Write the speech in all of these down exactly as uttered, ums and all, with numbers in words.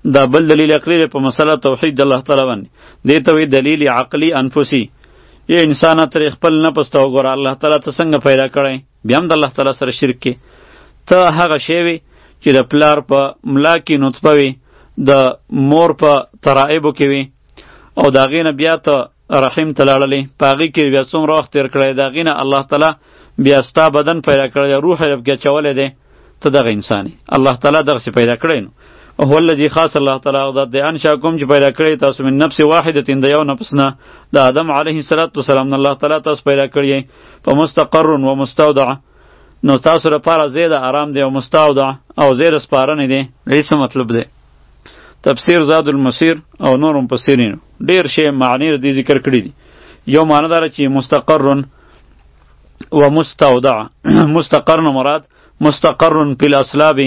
دا بل دلیل عقلی دی په مسله توحید د الله تعالی باندې. دې ته وایي دلیل عقلی انفسی. یو انسان تر خپل نفس ته وګوره الله تعالی ته څنګه پیدا کړی، بیا هم د الله تعالی سره شرک کې. ته هغه شی وي چې د پلار په ملا کې نطفه وي، د مور په ترائبو کې وي، او د هغې نه بیا ته رحم ته لاړلی، په هغې کې بیا څومره وخت تېر کړی، د هغې نه الله تعالی بیا ستا بدن پیدا کړی، روح یې پکې اچولی دی، ته دغه انسان یې. الله تعالی دغسې پیدا کړی. نو هو الذي خاص الله تعالی هغه ذات دی انشأکم چې پیدا کړی تاسو من نفس واحدة د یو نفس نه، د آدم علیه السلام نه الله تعالی تاسو پیدا کړی په مستقر و مستودع. نو تاسو لپاره ځای د آرام دی او مستودع او ځای د سپارنې دی. دې څه مطلب دی؟ تفسیر زاد المسیر او نور مفسرینو ډېر شی معنی دې ذکر کړي دي. یو معنی داره چې مستقر و مستودع. مستقر نه مراد مستقر فی الاصلاب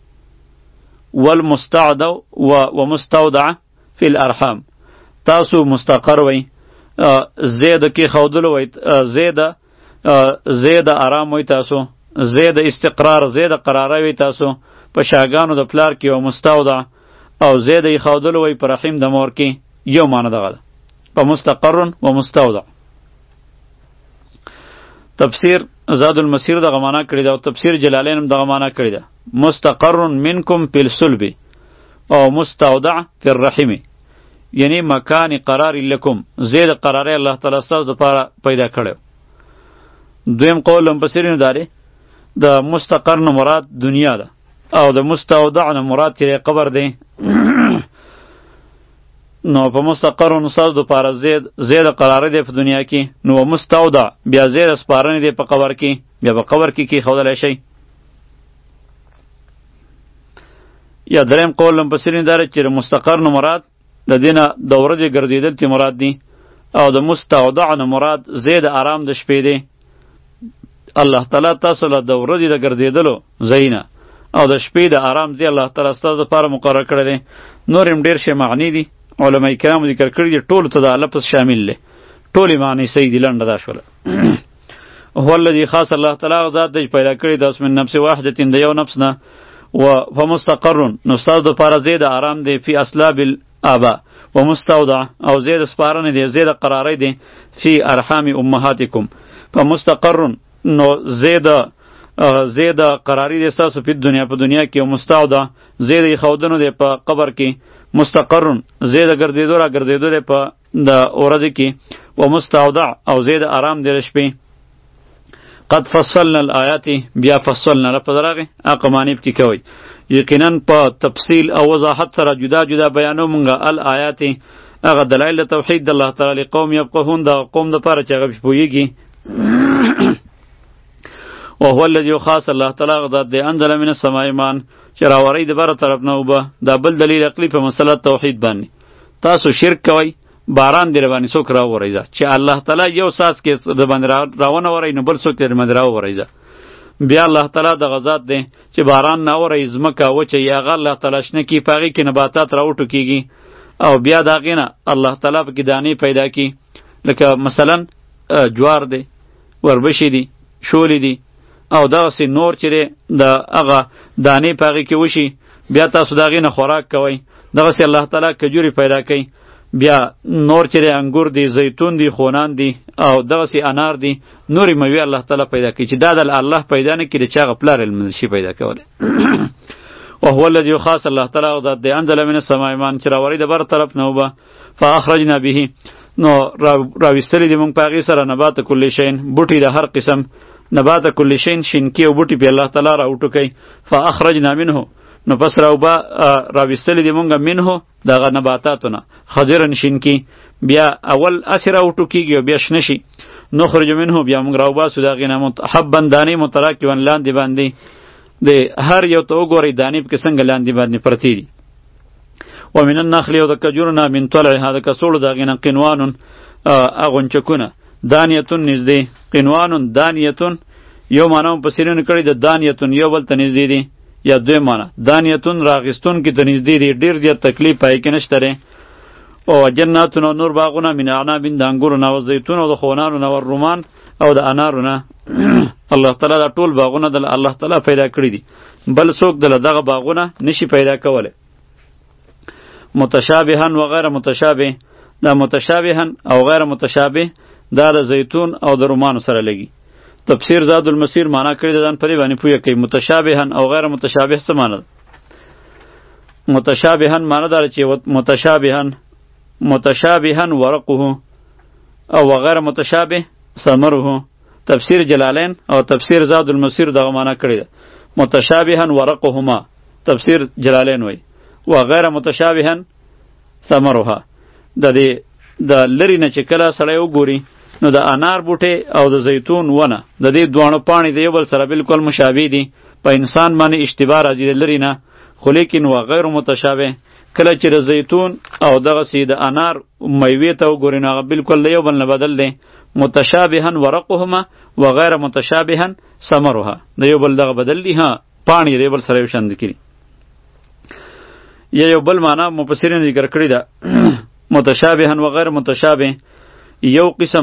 والمستعدع ومستودع فی الارحام. تاسو مستقر وی زید کی خودلو وی زید زید آرام وی تاسو، زید استقرار زید قراره وی تاسو په شاګانو د پلار کې، او مستودع او زید خودلو وی پر رحم د مور کې. یو معنی دغه ده په مستقر و مستودع. تفسیر زاد المسیر دغه معنا کړی ده او تفسیر جلالین هم دغه معنا کړی ده. مستقر منکم فی الصلب او مستودع فی الرحم، یعنی مکان قرار لکم، زید قراره الله تعالی ستاسو دپاره پیدا کړی. دویم قول مفسرینو داره د مستقر نه مراد دنیا ده او د مستودع نه مراد چې قبر دی. نو په مستقر نو ستاسو دپاره زید زید قراره دی په دنیا کې، نو مستودع بیا زید سپارنې دی په قبر کې، بیا په قبر کې کېښودلی شئ. یا دریم قول مفسرین داره چې مستقر نه مراد د دې نه د ورځې ګرځېدل تی مراد دي، او د مستودع نه مراد زید آرام د شپې دی. الله تعالی تاسو له د ورځې د ګرځېدلو ځایونه او د شپې د آرام ځای الله تعالی ستاسو دپاره مقرر کړی دی. نور هم ډېر شی معنی دي علماء کرامو ذکر کړي دي، ټولو ته دا لفظ شامل دی، ټولې معنی صحیح دي. لنډه دا شوله. هو الذي خاص الله تعالی هغه ذات دی چې پیدا کړي تاسو من نفس واحدة د یو نفس نه، و فمستقر نو ستاسو دپاره ځای د آرام دی فی اصلاب الآباء، و مستودع او ځای د سپارنې دی، ځای د قرارۍ دی فی ارحام امهاتکم. فمستقر نو ځای د ځای د قراري دی ستاسو په دنیا په دنیا کې، او مستودع ځای د ایښودنو دی په قبر کې. مستقر ځای د ګرځېدو را ګرځېدو دی په د ورځې کې، و مستودع او ځای د آرام دی د شپې. قد فصلنا الآیات، بیا فصلنا لفظ راغی هغه معنی پکې کوئ. یقینا په تفصیل او وضاحت سره جدا جدا بیانو مونږه الآیات هغه دلایل د توحید د الله تعالی قوم یفقهون، د قوم دپاره چې هغه پوهیږي. وهو الذي خاص الله تعالی هغه ذات دی انزل من السماء ماء چې راوری د بره طرف نه اوبه. دا بل دلیل عقلی په مسله توحید باندې. تاسو شرک کوئ باران دی باندې څوک راوریږه چې الله تعالی یو ساس کې د باندې راونه وری نو بل څوک در باندې راوریږه. بیا الله تعالی د غزاد دی چې باران نه وری ځمکه وچه یاغه الله تعالی شنه کی پاغي کې نباتات راوټو کیږي، او بیا دا غینه الله تعالی په کې دانی پیدا کی، لکه مثلا جوار دی، وربشي دی، شولی دی، او دغه سي نور چې د هغه دانی پاغي کې وشي، بیا تاسو دا غینه خوراک کوئ. دغه سي الله تعالی کجوري پیدا کوي، بیا نور چې انګور دی، زیتون دی، خونان دی، او دغه سي انار دی، نورې موی الله تعالی پیدا کوي چې دا د الله پیدا نه کړي چې هغه پلار علم شي پیدا کولی. او هو الذي خاص الله تعالی ذات دی انزل من السماء ماء چې راوری د بر طرف نه وبه فاخرجنا به نو راوستلی دی مونږ په هغې سره نبات کل شین، بوټي د هر قسم، نبات کل شین شینکي او بوټي په الله تعالی راوټو کوي. فاخرجنا منه نو پس راوبا راوستلی دی مونږه منه دغه نباتاتونه خضرن شینکي، بیا اول اسی راوټو کیږي او بیا شنه شي. نخرج منه بیا مونږ راوباسو د هغې نه حبا دانې متراکبا لاندې باندې د هر یو ته وګورئ دانې پکې څنګه لاندې باندې پرتې دي. ومن النخل او د کجورونه من طلعها د کڅوړو د هغې نه قنوانون اغونچکونه دانیتون نږدې، قنوانون دانیتون یو معنی مفسرینو کړی د دانیتون یو بل ته نږدې دي، یا دوی معنی دانیتون راغستون کې ته نږدې دي، ډېر زیات تکلیف پای کې نشته دی. او جناتون او نور باغونه من اعناب د انګورو نه او زیتون او د خونانو نه او رومان او د انارو نه. الله تعالی دا ټول باغونه د الله تعالی پیدا کړی دي، بل څوک دله دغه باغونه نشي پیدا کولی. متشابهن و غیر متشابه، دا متشابهن او غیر متشابه دا د زیتون او د رومانو سره لګي. تفسیر زاد المسیر معنا کړی د ځان پرې باندې پوهه کوي. متشابهن او غیر متشابه څه معنا ده؟ متشابهن معنا دا چې متشابهن متشابهن ورقه او غیر متشابه ثمره. تفسیر جلالین او تفسیر زاد المسیر دغه معنا کړی ده. متشابهن ورقهما تفسیر جلالین وای و غیر متشابهن ثمرها. د دې د لری نه چې کله سړی وګوري نو د انار بوټي او د زیتون ونه د دې دوانو پاڼې د یو بل سره بالکل مشابه دي. په انسان باندې اشتباه راځي د لری نه، خو لیکن و غیر متشابه کله چې د زیتون او دغه سي د انار میوې ته وګوري نو هغه بالکل د یو بل نه بدل دی. متشابهن ورقهما و غیر متشابهن ثمرها د یو بل دغه بدل دي. ها پاڼې د یو بل سره یو شان دي. یا یو بل معنا مفسرین ذکر کړی ده متشابهن و غیر متشابه یو قسم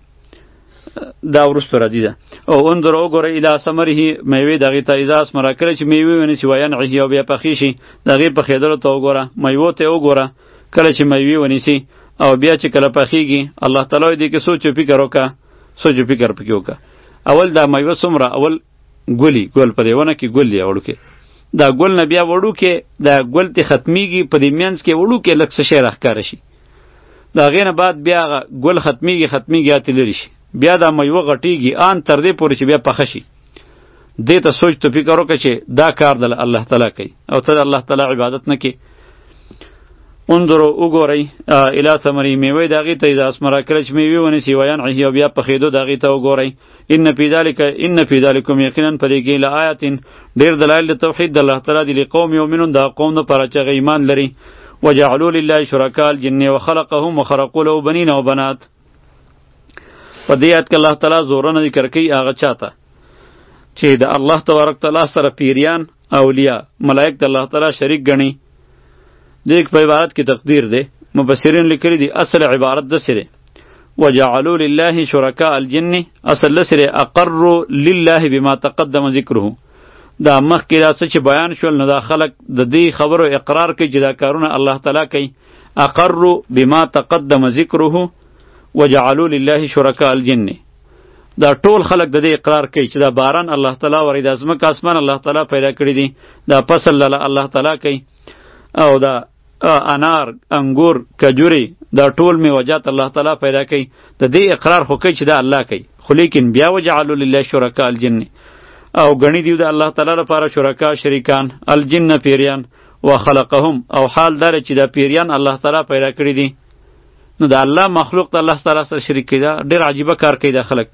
دا ورستو راځي ده. او انظر وګوره الی ثمره میوې دغې ته اذا اسمره کله چې میوې ونیسي وینعه او بیا پخې شي د هغې پخېدلو ته وګوره، میوو ته وګوره کله چې میوې ونیسي او بیا چې کله پخېږي. الله تعالی دې کې سوچ و فکر وکړه، سوچ و فکر پکې وکړه. اول دا میوه څومره اول ګلي ګل په دې ونه کې ګل دی وړوکې، دا ګل نه بیا وړوکې دا ګل ته ختمیږي په دې منځ کې وړوکې لږ څه شی راښکاره شي. د هغې نه بعد بیا ګل ختمیږي ختمیږي هاتې لرې شي، بیا دا میوه غټیږي آن تر دې پورې چې بیا پخه شي. دې ته سوچ تو فکر وکړه چې دا کار د الله تعالی کوي او ته د الله تعالی عبادت نه کوي. انظرو وګورئ الی ثمره میوې د هغې ته اذا اثمره کله چې میوې ونیسي وینعه او بیا پخېدو د هغې ته وګورئ. ان فی ذلک ان فی ذلکم یقینا په دې کې لآیات ډېر دلایل د توحید د الله تعالی دي لقوم یؤمنون دا قوم دپاره چې هغه ایمان لري. وجعلوا لله شرکاء الجن وخلقهم وخرقوا له بنین و بنات. په دې آیت کې الله تعالی زورونه ذکر کوي هغه چاته چې د الله تبارک تعالی سره پیریان اولیاء ملائک د الله تعالی شریک ګڼي. دې په عبارت کې تقدیر دی، مفسرین لیکلي دي اصل عبارت د سره وجعلوا لله شرکاء الجن اصل سره اقروا لله بما تقدم ذکره. دا مخکې دا څه چې بیان شول نو دا خلق د دې خبرو اقرار کوي چې دا کارونه الله تعالی کوي. اقروا بما تقدم ذکره وجعلوا لله شرکاء الجن. دا ټول خلق د دې اقرار کوي چې دا باران الله تعالی ورې د ځمکه اسمان الله تعالی پیدا کړی دي، دا فصل الله تعالی کوي او دا انار انګور کجوري دا ټول میوجات الله تعالی پیدا کوي. د دې اقرار خو کوي چې دا الله کوي، خو لیکن بیا وجعلوا لله شرکاء الجن او غنی دیو د الله تعالی لپاره شرکا شریکان الجن پیریان وخلقهم او حال دار چې دا پیریان الله تعالی پیدا کړی دي. نو دا الله مخلوق ته الله تعالی سره شریک کړي دا ډیر عجیبه کار کوي. دا خلق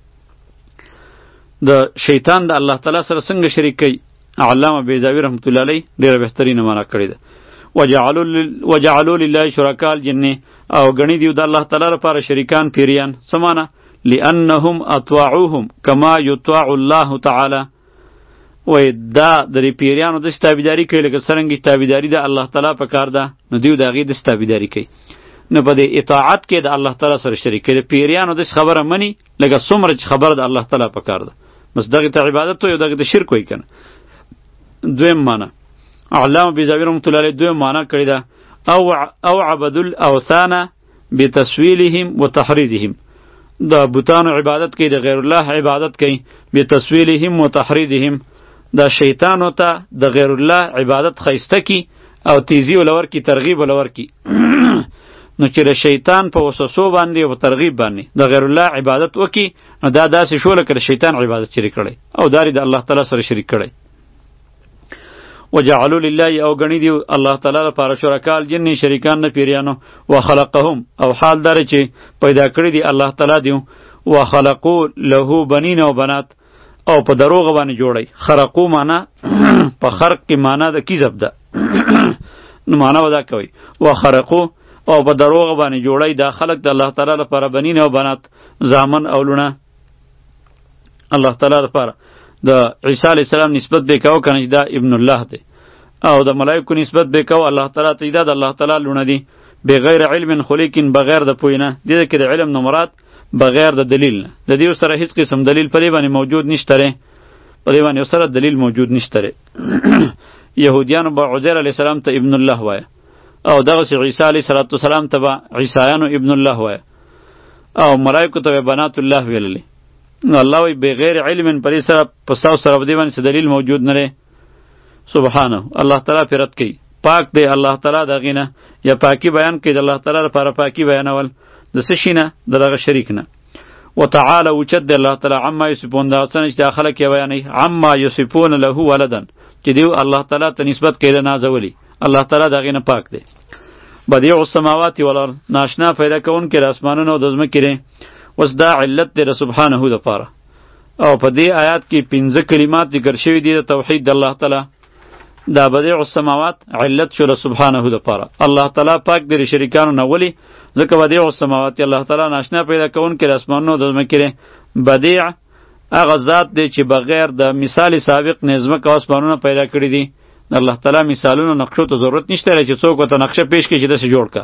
د شیطان د الله تعالی سره څنګه شریک کوي؟ علامه بیضاوی رحمت الله علیه ډیره بهترینه معنا کړی ده. وجعلوا وجعلوا لله شرکاء الجن او غنی دیو د الله تعالی لپاره شریکان پیریان سمانه لانهم اطاعوهم كما يطاع الله تعالی. وای دا د پیریانو د تابعداري کوي لکه څنګه تابعداري د الله تعالی په کار ده، نو دیو د هغې د تابعداري کوي. نو په دې اطاعت کې د الله تعالی سره شریک کوي. د پیریانو د خبره مني لکه څومره چې خبره د الله تعالی په کار ده، بس دغه ته عبادت وي او دغه ته شرک وي کنه. دویم معنا علامه بیضاوی رحمت الله علیه دویم معنا کړی ده او او عبد الاوثان بتسویلهم وتحریضهم. د بوتانو عبادت کوي، د غیر الله عبادت کوي. بتسویلهم وتحریضهم د شیطانو ته د غیر الله عبادت خیسته کی او تیزی ولور کی ترغیب ولور کی. نو چې د شیطان په وسوسو باندې او ترغیب باندې د غیر الله عبادت وکي نو دا داسې شو لکه د شیطان عبادت شریک کړي او داری د دا الله تعالی سره شریک کړي. وجعلوا لله او غنی دی الله تعالی لپاره شرکاء الجن شریکان نه پیریانو وخلقهم او حال دار چې پیدا کړی دی الله تعالی دی وخلقوا له بنین او بنات او په دروغ باندې جوړی. خرقو معنا په خرق کې معنا د کذب ده نو معنا ودا کوي وخرقوا او په دروغ باندې جوړی دا خلق د الله تعالی لپاره بنین او بنات زامن او لونه. الله تعالی لپاره د عیسی علیه السلام نسبت به کاو کنه دا ابن الله دی او د ملائکو نسبت به کاو الله تعالی ته دا د الله تعالی لونه دی بغیر علم خلیکن بغیر د پوینه. دې کې د علم نه مراد بغیر د دلیل نه. د دې سره هیڅ قسم دلیل پرې باندې موجود نشته ری پرې باندې سره دلیل موجود نشته ری. يهودیانو به عزیر علیه السلام ته ابن الله وایه او دغسې عیسی علیه صلات وسلام ته به عیسایانو ابن الله وایه او ملایکو ته به بنات الله ویللی. نو الله وی بغیر علم پر سره په ساو سره بدی باندې څه دلیل موجود نه لري. سبحانه الله تعالی فرت کوي پاک دی الله تعالی دغې نه، یا پاکی بیان کوي د الله تعالی لپاره پاکی بیانول د څه شي نه، د دغه شریک نه. وتعالى اوچت دی الله تعالی عما یصفون، دا څه چې دا خلک یې بیانوي عما یصفون له ولدن، چې دیو الله تعالی ته نسبت کوي د نازولی. الله تعالی دغې نه پاک دی. بدیع السماوات والارض، ناشنا پیدا کوونکی د اسمانونو او د ځمکې دی. اوس دا علت دی د سبحانه دپاره. او په دې آیات کې پنځه کلمات ذکر شوي دي د توحید د الله تعالی. دا بدیع السماوات علت شو له سبحانه دپاره. الله تعالی پاک دی د شریکانو نه. ولې؟ ځکه بدیع السماوات الله تعالی ناشنا پیدا کوونکی د اسمانونو او د ځمکې دی. بدیع هغه ذات دی چې بغیر د مثال سابق نه ځمکه او اسمانونه پیدا کړي دي. الله تعالی مثالونو نقشو ته ضرورت نشته چې څوک ورته نقشه پیش کړي چې داسې جوړ کا.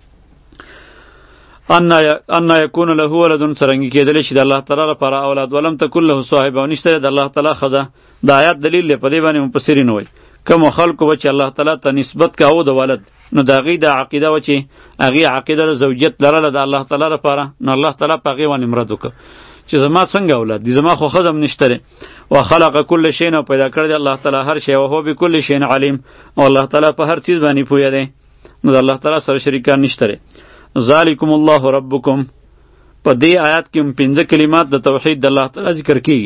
ان یکون له ولد، څرنګه کېدلی چې د الله تعالی لپاره اولاد، ولم تکن له صاحبه، او نشته د الله تعالی ښځه. د آیات دلیل دی په دې باندې مفسرین وایي کوم خلکو به چې الله تعالی ته نسبت کاوه د ولد، نو د هغې د عقیده وه چې هغې عقیده د زوجیت لرله د الله تعالی لپاره، نو الله تعالی په هغې باندې مرد وکړه چې زما څنګه اولاد دي، زما خو ښځه هم نشته دی. وخلق کل شی، او پیدا کړی دی الله تعالی هر شی، وهو بکل شی علیم، او الله تعالی په هر چیز باندې پوهه دی. نو د الله تعالی سره شریکان نشته دی. ذالکم الله ربکم، په دې آیات کې پنځه کلمات د توحید د الله تعالی ذکر کیږي.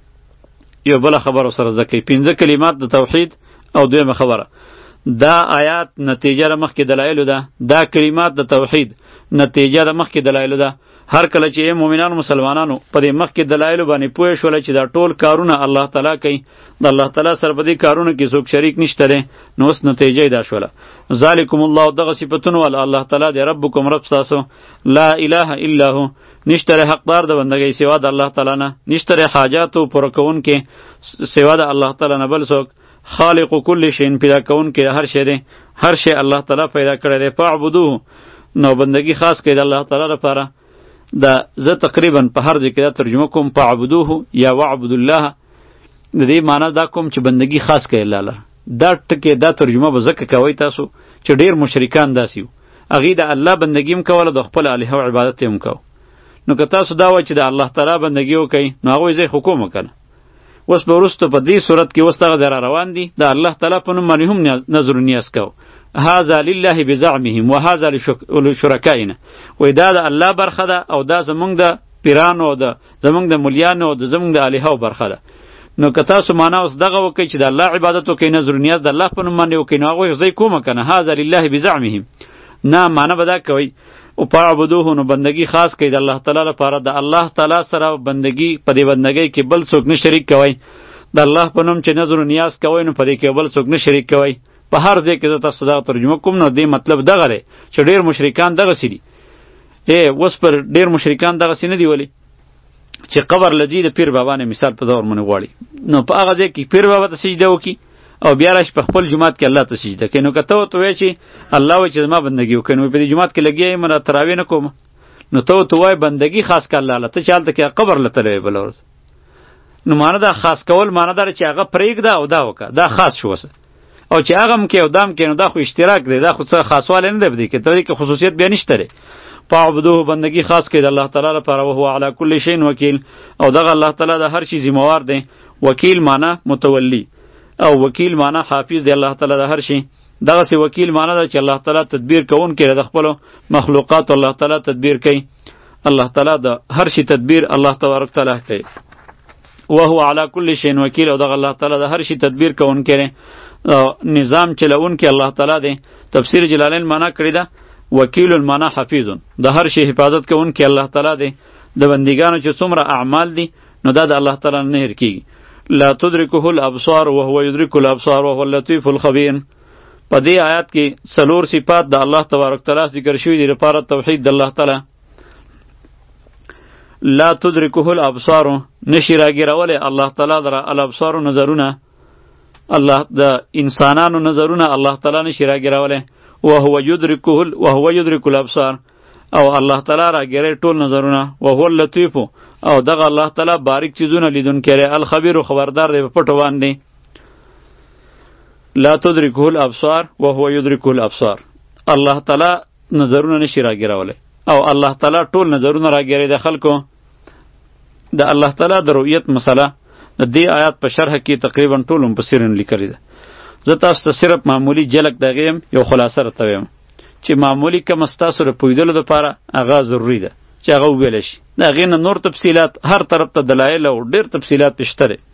یو بله خبره سره زده کوي، پنځه کلمات د توحید او دویمه خبره. دا آیات نتیجه د مخکې دلایلو ده، دا کلمات د توحید نتیجه د مخکې دلایلو ده. هر کله چې مؤمنانو مسلمانانو په دې مخکې دلایلو باندې پوه شول چې دا ټول کارونه الله تعالی کوي، د الله تعالی سره په دې کارونو کې څوک شریک نشته دی، نو اوس نتیجه یې دا شوله. ذالکم الله، دغه صفتونه ول الله تعالی دی، ربکم رب ستاسو، لا اله الا هو، نشته حقدار د بندګۍ سوا د الله تعالی نه، نشته حاجاتو پوره کوونکې سوا د الله تعالی نه بل څوک. خالق کل شی، پیدا کوونکې هر شی دی، هر شی الله تعالی پیدا کړی دی. فاعبدوه، نو بندګي خاص کړي د الله تعالی لپاره. دا زه تقریبا په هر ځای کې دا ترجمه کوم فاعبدوه یا وعبد الله، د دې معنی دا کوم چې بندګي خاص کړي الله لپاره. دا ټکي دا ترجمه به ځکه کوئ تاسو چې ډیر مشرکان داسې وو، هغې د الله بندګي هم کوله، د خپل الهه او عبادت هم کوه. نو که تاسو دا وایئ چې د الله تعالی بندګي وکئ، نو هغوی ځای خو کوم وکړه. اوس به وروسته په دې صورت کې اوس دغه دی را روان دي، د الله تعالی په نوم باندې هم نظر و نیاز کوو. هذا لله بزعمهم وهذا لشرکائنا، وای دا د الله برخه ده او دا زمونږ د پیرانو او د زمونږ د مولیانو او د زمونږ د الهو برخه ده. نو که تاسو معنا اوس دغه وکئ چې د الله عبادت وکئ، نظر و نیاز د الله په نوم باندې وکئ، نو هغوی ځای کومه که نه هذا لله بزعمهم. نه، معنا به دا کوئ او فاعبدوه، نو بندگی خاص کړئ د الله تعالی لپاره. د الله تعالی سره بندگی په دې بندګۍ کې بل څوک نه شریک کوئ. د الله په نوم چې نظر و نیاز کوئ، نو په دې کې بل څوک نه شریک کوئ. په هر ځای کې زه تاسو دغه ترجمه کوم، نو دې مطلب دغه دی چې ډېر مشرکان دغسې دي. ای اوس پر ډېر مشرکان دغسې نه دي، ولې چې قبر لدی د پیر بابا نه مثال په دور باندې غواړي، نو په هغه ځای کې پیر بابا ته سجده وکړي او بیا راشي په خپل جومات کې الله ته سجده کوي. نو که ته ورته وایې چې الله وایي چې زما بندګي وکړئ، نو په دې جومات کې لګیا یم را تراویح نه کوم، نو ته ورته وایې بندګي خاص کړه الله له، ته چې هلته کې قبر له تللی بله ورځ، نو معنی دا خاص کول معنی دا چې هغه پرېږده او دا وکړه، دا خاص شو وسه. او چې هغه م کې او دام کې، نو دا خو اشتراک دی، دا خو څه خاصوالی نه دی په دې کې، ته کې خصوصیت بیا نشته دی. فاعبدوه، بندگی خاص کړئ د الله تعالی لپاره. وهو علی کل شیء وکیل، او دغه الله تعالی د هر شي ذمہوار دی. وکیل معنی متولی، او وکیل معنی حافظ دی الله تعالی د هر شي. دغسې وکیل معنی ده چې الله تعالی تدبیر کوونکی د خپلو مخلوقاتو الله تعالی تدبیر کوي. الله تعالی د هر شي تدبیر الله تبارک تعالی کوي. وهو علی کل شیء وکیل، او دغه الله تعالی د هر شي تدبیر کوونکی دی، نظام چلونکی الله تعالی دی. تفسیر جلالین معنی کړی ده وکیل المعنی حفیظ، د هر شي حفاظت کوونکی الله تعالی دی. د بندګانو چې څومره اعمال دي، نو دا د الله تعالی نه هیر کیږي. لا تدرکه الابصار وهو يدرك الابصار وهو اللطيف الخبير. په دې آیات کې څلور صفات د الله تبارک تعالی ذکر شوي دي لپاره توحید د الله تعالی. لا تدرکه الابصار، نشي راګیرولی الله تعالی دره الابصار نظرونه، الله د انسانانو نظرونه الله تعالی نشي راګیرولی. وهو يدركه وهو يدرك الابصار، او الله تعالی راګیری ټول نظرونه. وهو اللطیف، او دغه الله تعالی باریک چیزونه لیدونکی دی. الخبیر، خبردار دی په پټو باندې. لا تدركه الابصار وهو يدرك الابصار. الله تعالی نظرونه نشي راګیرولی او الله تعالی ټول نظرونه راګیری د خلکو. د الله تعالی د رؤیت مسله د دې آیات په شرح کې تقریبا ټول مفسرین لیکلي ده. زه تاسو ته صرف معمولی جلک دغه یم یو خلاصه راته وایم چې معمولی کم ستاسو د پوهېدلو دپاره هغه ضروري ده چې هغه وویلی شي. د هغې نه نور تفصیلات هر طرف ته دلایل او ډېر تفصیلات پې شته دی.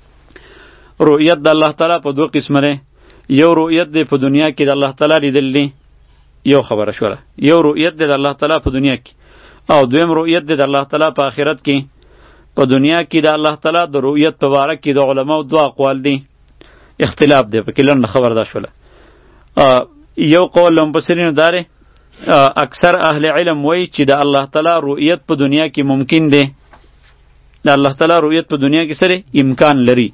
رؤیت د الله تعالی په دوه قسمه دی. یو رؤیت دی په دنیا کې د الله تعالی لیدل دی، یو خبره شوله. یو رؤیت دی د الله تعالی په دنیا کې، او دویم رؤیت دی د الله تعالی په آخرت کې. په دنیا کې د الله تعالی د رؤیت په باره کې د علماو دوه اقوال دي، اختلاف دی پکې. لنډه خبره دا شوله. یو قول له مفسرینو دا دی، اکثر اهل علم وایي چې د الله تعالی رؤیت په دنیا کې ممکن دی. د الله تعالی رؤیت په دنیا کې سره امکان لري،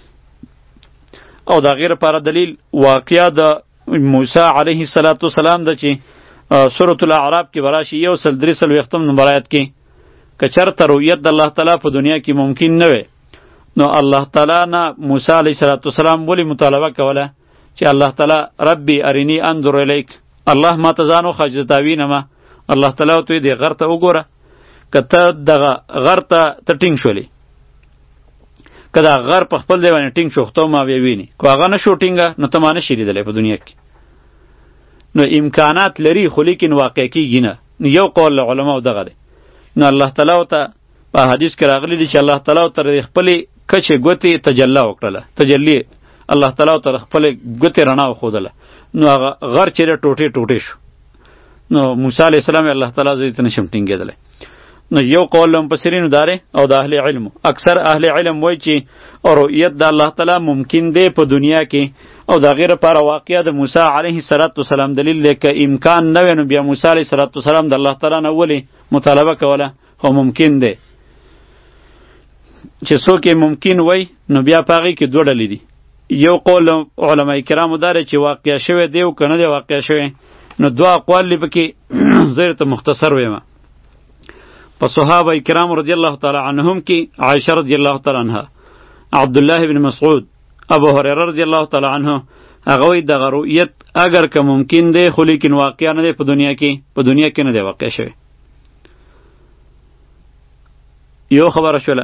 او دا غیر لپاره دلیل واقعیا د موسی علیه السلام ده چې سورة الاعراف کې براشي یو سل درې څلوېښتم نمبر آیت کې که چېرته رؤیت د الله تعالی په دنیا کې ممکن نه وی، نو الله تعالی نه موسی علیه السلام ولې مطالبه کوله چې الله تعالی ربي ارینی انظر الیک، الله ما ته ځان وښیه چې تا وینمه. الله تعالی ورته وایي دې غر ته وګوره، که ته دغه غر ته ته ټینګ شولې، که دا غر په خپل ځای باندې ټینګ شو خو ته ما بیا وینې، که هغه نه شو ټینګه نو ته ما نشي لیدلی په دنیا کې. نو امکانات لري خو لیکن واقع کېږي نه. یو قول له علماو دغه دی. نو الله تعالی ورته په حدیث کې راغلی دی چې الله تعالی ورته د خپلې کچې ګوتې تجلی وکړله، تجلی الله تعالی ورته د خپلې ګوتې رڼا وښودله، نو هغه غر چې دی ټوټې ټوټې شو. نو موسی علیه السلام الله تعالی زه ته نشم ټینګېدلی. نو یو قول له مفسرینو دا دی او د اهل علمو، اکثر اهل علم وایي چې رؤیت د الله تعالی ممکن دی په دنیا کې، او د هغې لپاره واقعه د موسی علیه السلام دلیل دی. که امکان نه وی نو بیا موسی علیه السلام د الله تعالی نه ولې مطالبه کوله، خو ممکن دی. چې څوک یې ممکن وای نو بیا په هغې کې دوه ډلې دي. یو قول علما کرامو دا دی چې واقع شوی دی او که نه دی واقع شوی، نو دوه اقوال دی پکې. زه درته مختصر ویمه. په صحابه کرام رضی الله تعالی عنهم کې عایشه رضی الله تعالی عنها، عبدالله بن مسعود، ابو هریره رضی الله تعالی عنه، هغه وایي دغه رؤیت اگر که ممکن دی خو لیکن واقع نه دی په دنیا کې، په دنیا کې نه دی واقع شوی. یو خبره شوله.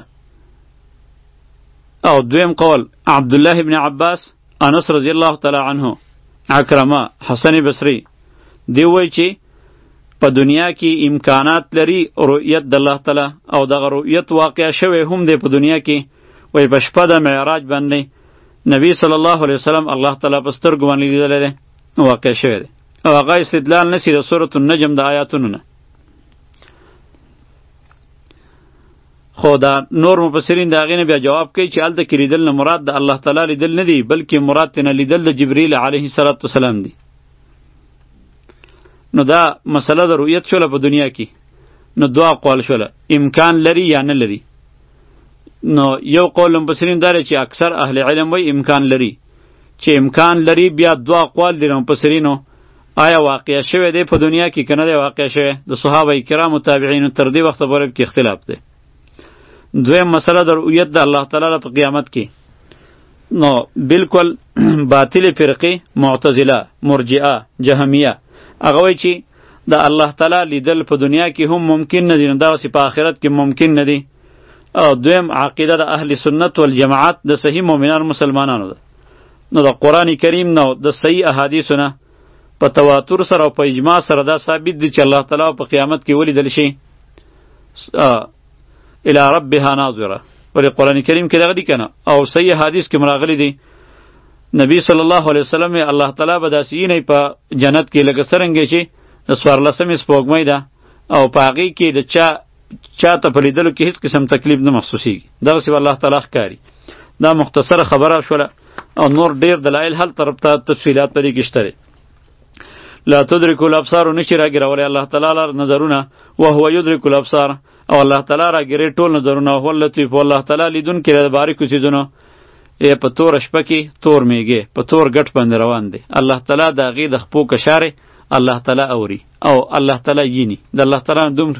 او دویم قول عبدالله بن عباس، انس رضی الله تعالی عنه، عکرمه، حسن بصری، دی وایي چې په دنیا کې امکانات لري رؤیت د الله تعالی، او دغه رؤیت واقع شوی هم دی په دنیا کې. وایي په شپه د معراج باندې نبی صلی الله علیه وسلم الله تعالی په سترګو باندې لیدلی دی، واقع شوی دی. او هغه استدلال نسی د سورة النجم د آیاتونو نه. خو دا نور مفسرین د هغې نه بیا جواب کوي چې هلته کې لیدل نه مراد د الله تعالی لیدل نه دی، بلکې مراد ترنه لیدل د جبریل علیه السلام دی. نو دا مسله د رؤیت شوله په دنیا کې. نو دوه اقوال شوله، امکان لري یا نه لري. نو یو قول مفسرین دا دی چې اکثر اهل علم وایي امکان لري. چې امکان لري بیا دوه اقوال دي مفسرینو، آیا واقع شوی دی په دنیا کې که نه دی واقع شوی. د صحابه کرامو تابعینو تر دې وخته پورې کې اختلاف دی. دویم مسله د رؤیت د الله تعالی په قیامت کې. نو بالکل باطل فرقې معتزله، مرجئه، جهمیه، هغه وایي چې د الله تعالی لیدل په دنیا کې هم ممکن نه دي، نو دغسې په آخرت کې ممکن نه دي. او دویم عقیده د اهل سنت والجماعت د صحیح مؤمنانو مسلمانانو ده. نو د قرآن کریم نو د صحیح احادیثو نه په تواتر سره او په اجماع سره دا ثابت دي چې الله تعالی په قیامت کې ولیدل شي الی ربها ناظره. ولې قرآن کریم کې دغه دي که نه، او صحیح حدیث کې راغلی دی نبی صلی الله علیه وسلم الله تعالی به داسې یینی په جنت کې لکه څرنګه چې د څوارلسمې سپوږمۍ ده، او په هغې کې د چا چاته په لیدلو کې هیڅ قسم تکلیف نه محسوسیږي. دغسې به الله تعالی ښکاري. دا مختصره خبره شوله، او نور ډیر دلایل هل طرف ته تفصیلات په دې کې شته دی. لا تدرک الابصار، نشي راګیرولی الله تعالی لار نظرونه، وهو یدرک الابصار، او الله تعالی راګیری ټول نظرونه، هو اللطیف، الله تعالی لیدونکی دی د باریکو څیزونو. ای په تور شپه کې تور میږي په تور ګټ باندې روان دی. الله تعالی د هغې د خپو کشارې الله تعالی اوري، او الله تعالی ییني. د الله تعالی دوم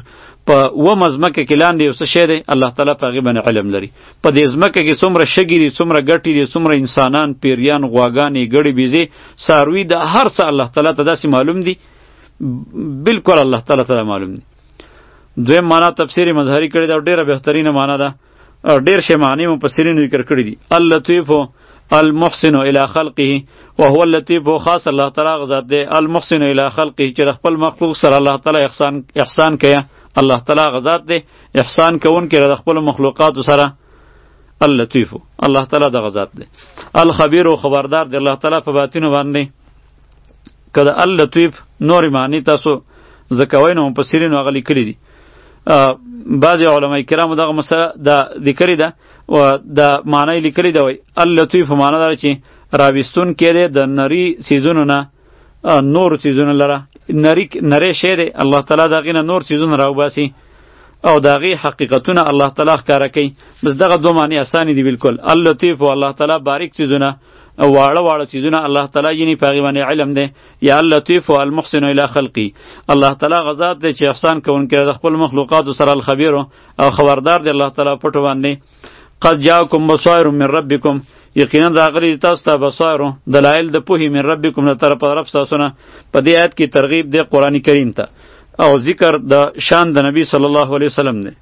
په و مزمکه کې لاندې یو څه شی دی الله تعالی په هغې باندې علم لري. په دې ځمکه کې څومره شګې دي، څومره ګټې دي، څومره انسانان، پیریان، غواګانې، ګړې بیزې، څاروي، د هر څه الله تعالی ته داسې معلوم دي، بالکل الله تعالی ته معلوم دي. دویم معنا تفسیر مظهری کړی دا ډیره بهترینه معنا ده. ډیر شی معنی مفسرین ذکر کړی دي. اللطیف المحسن الی خلقه وهو اللطیف، خاص الله تعالی غزاد دی المحسن الی خلقه چې خپل مخلوق سره الله تعالی احسان احسان کوي. الله تعالی غزاد دی احسان کوونکی د خپل مخلوقات سره. اللطیف الله تعالی د غزاد دی. الخبیر خبردار دی الله تعالی په باطن باندې. کله اللطیف نور معنی تاسو زکوین او مفسرین غلی کړی دي. بعضی علماء کرام دغه مسله د ذکری ده او د معنی لیکلی ده. وای اللطیف معنی دار چې راوستون کړي د نری سیزونو نه نور سیزونو لره. نری نری شی دی الله تعالی دغه نه نور سیزونه راوباسي او دغه حقیقتونه الله تعالی ښکارا کوي. بس دغه دوه معنی اسانه دي بالکل. اللطیف او الله تعالی باریک سیزونه او واړه واړه چیزونه الله تعالی یې په غیبانه علم دی. یا اللطیف او المحسن الی خلقی، الله تعالی غزاد دی چې احسان کوونکی د خپل مخلوقات سره الخبیر او خبردار دی الله تعالی پټو باندې. قد جاءکم بصائر من ربکم، یقینا راغلی تاسو ته بصائر دلایل د پوهی من ربکم له طرف رب تاسو نه. په دې آیت کې ترغیب دی قرآن کریم ته او ذکر د شان د نبی صلی الله علیه وسلم دی.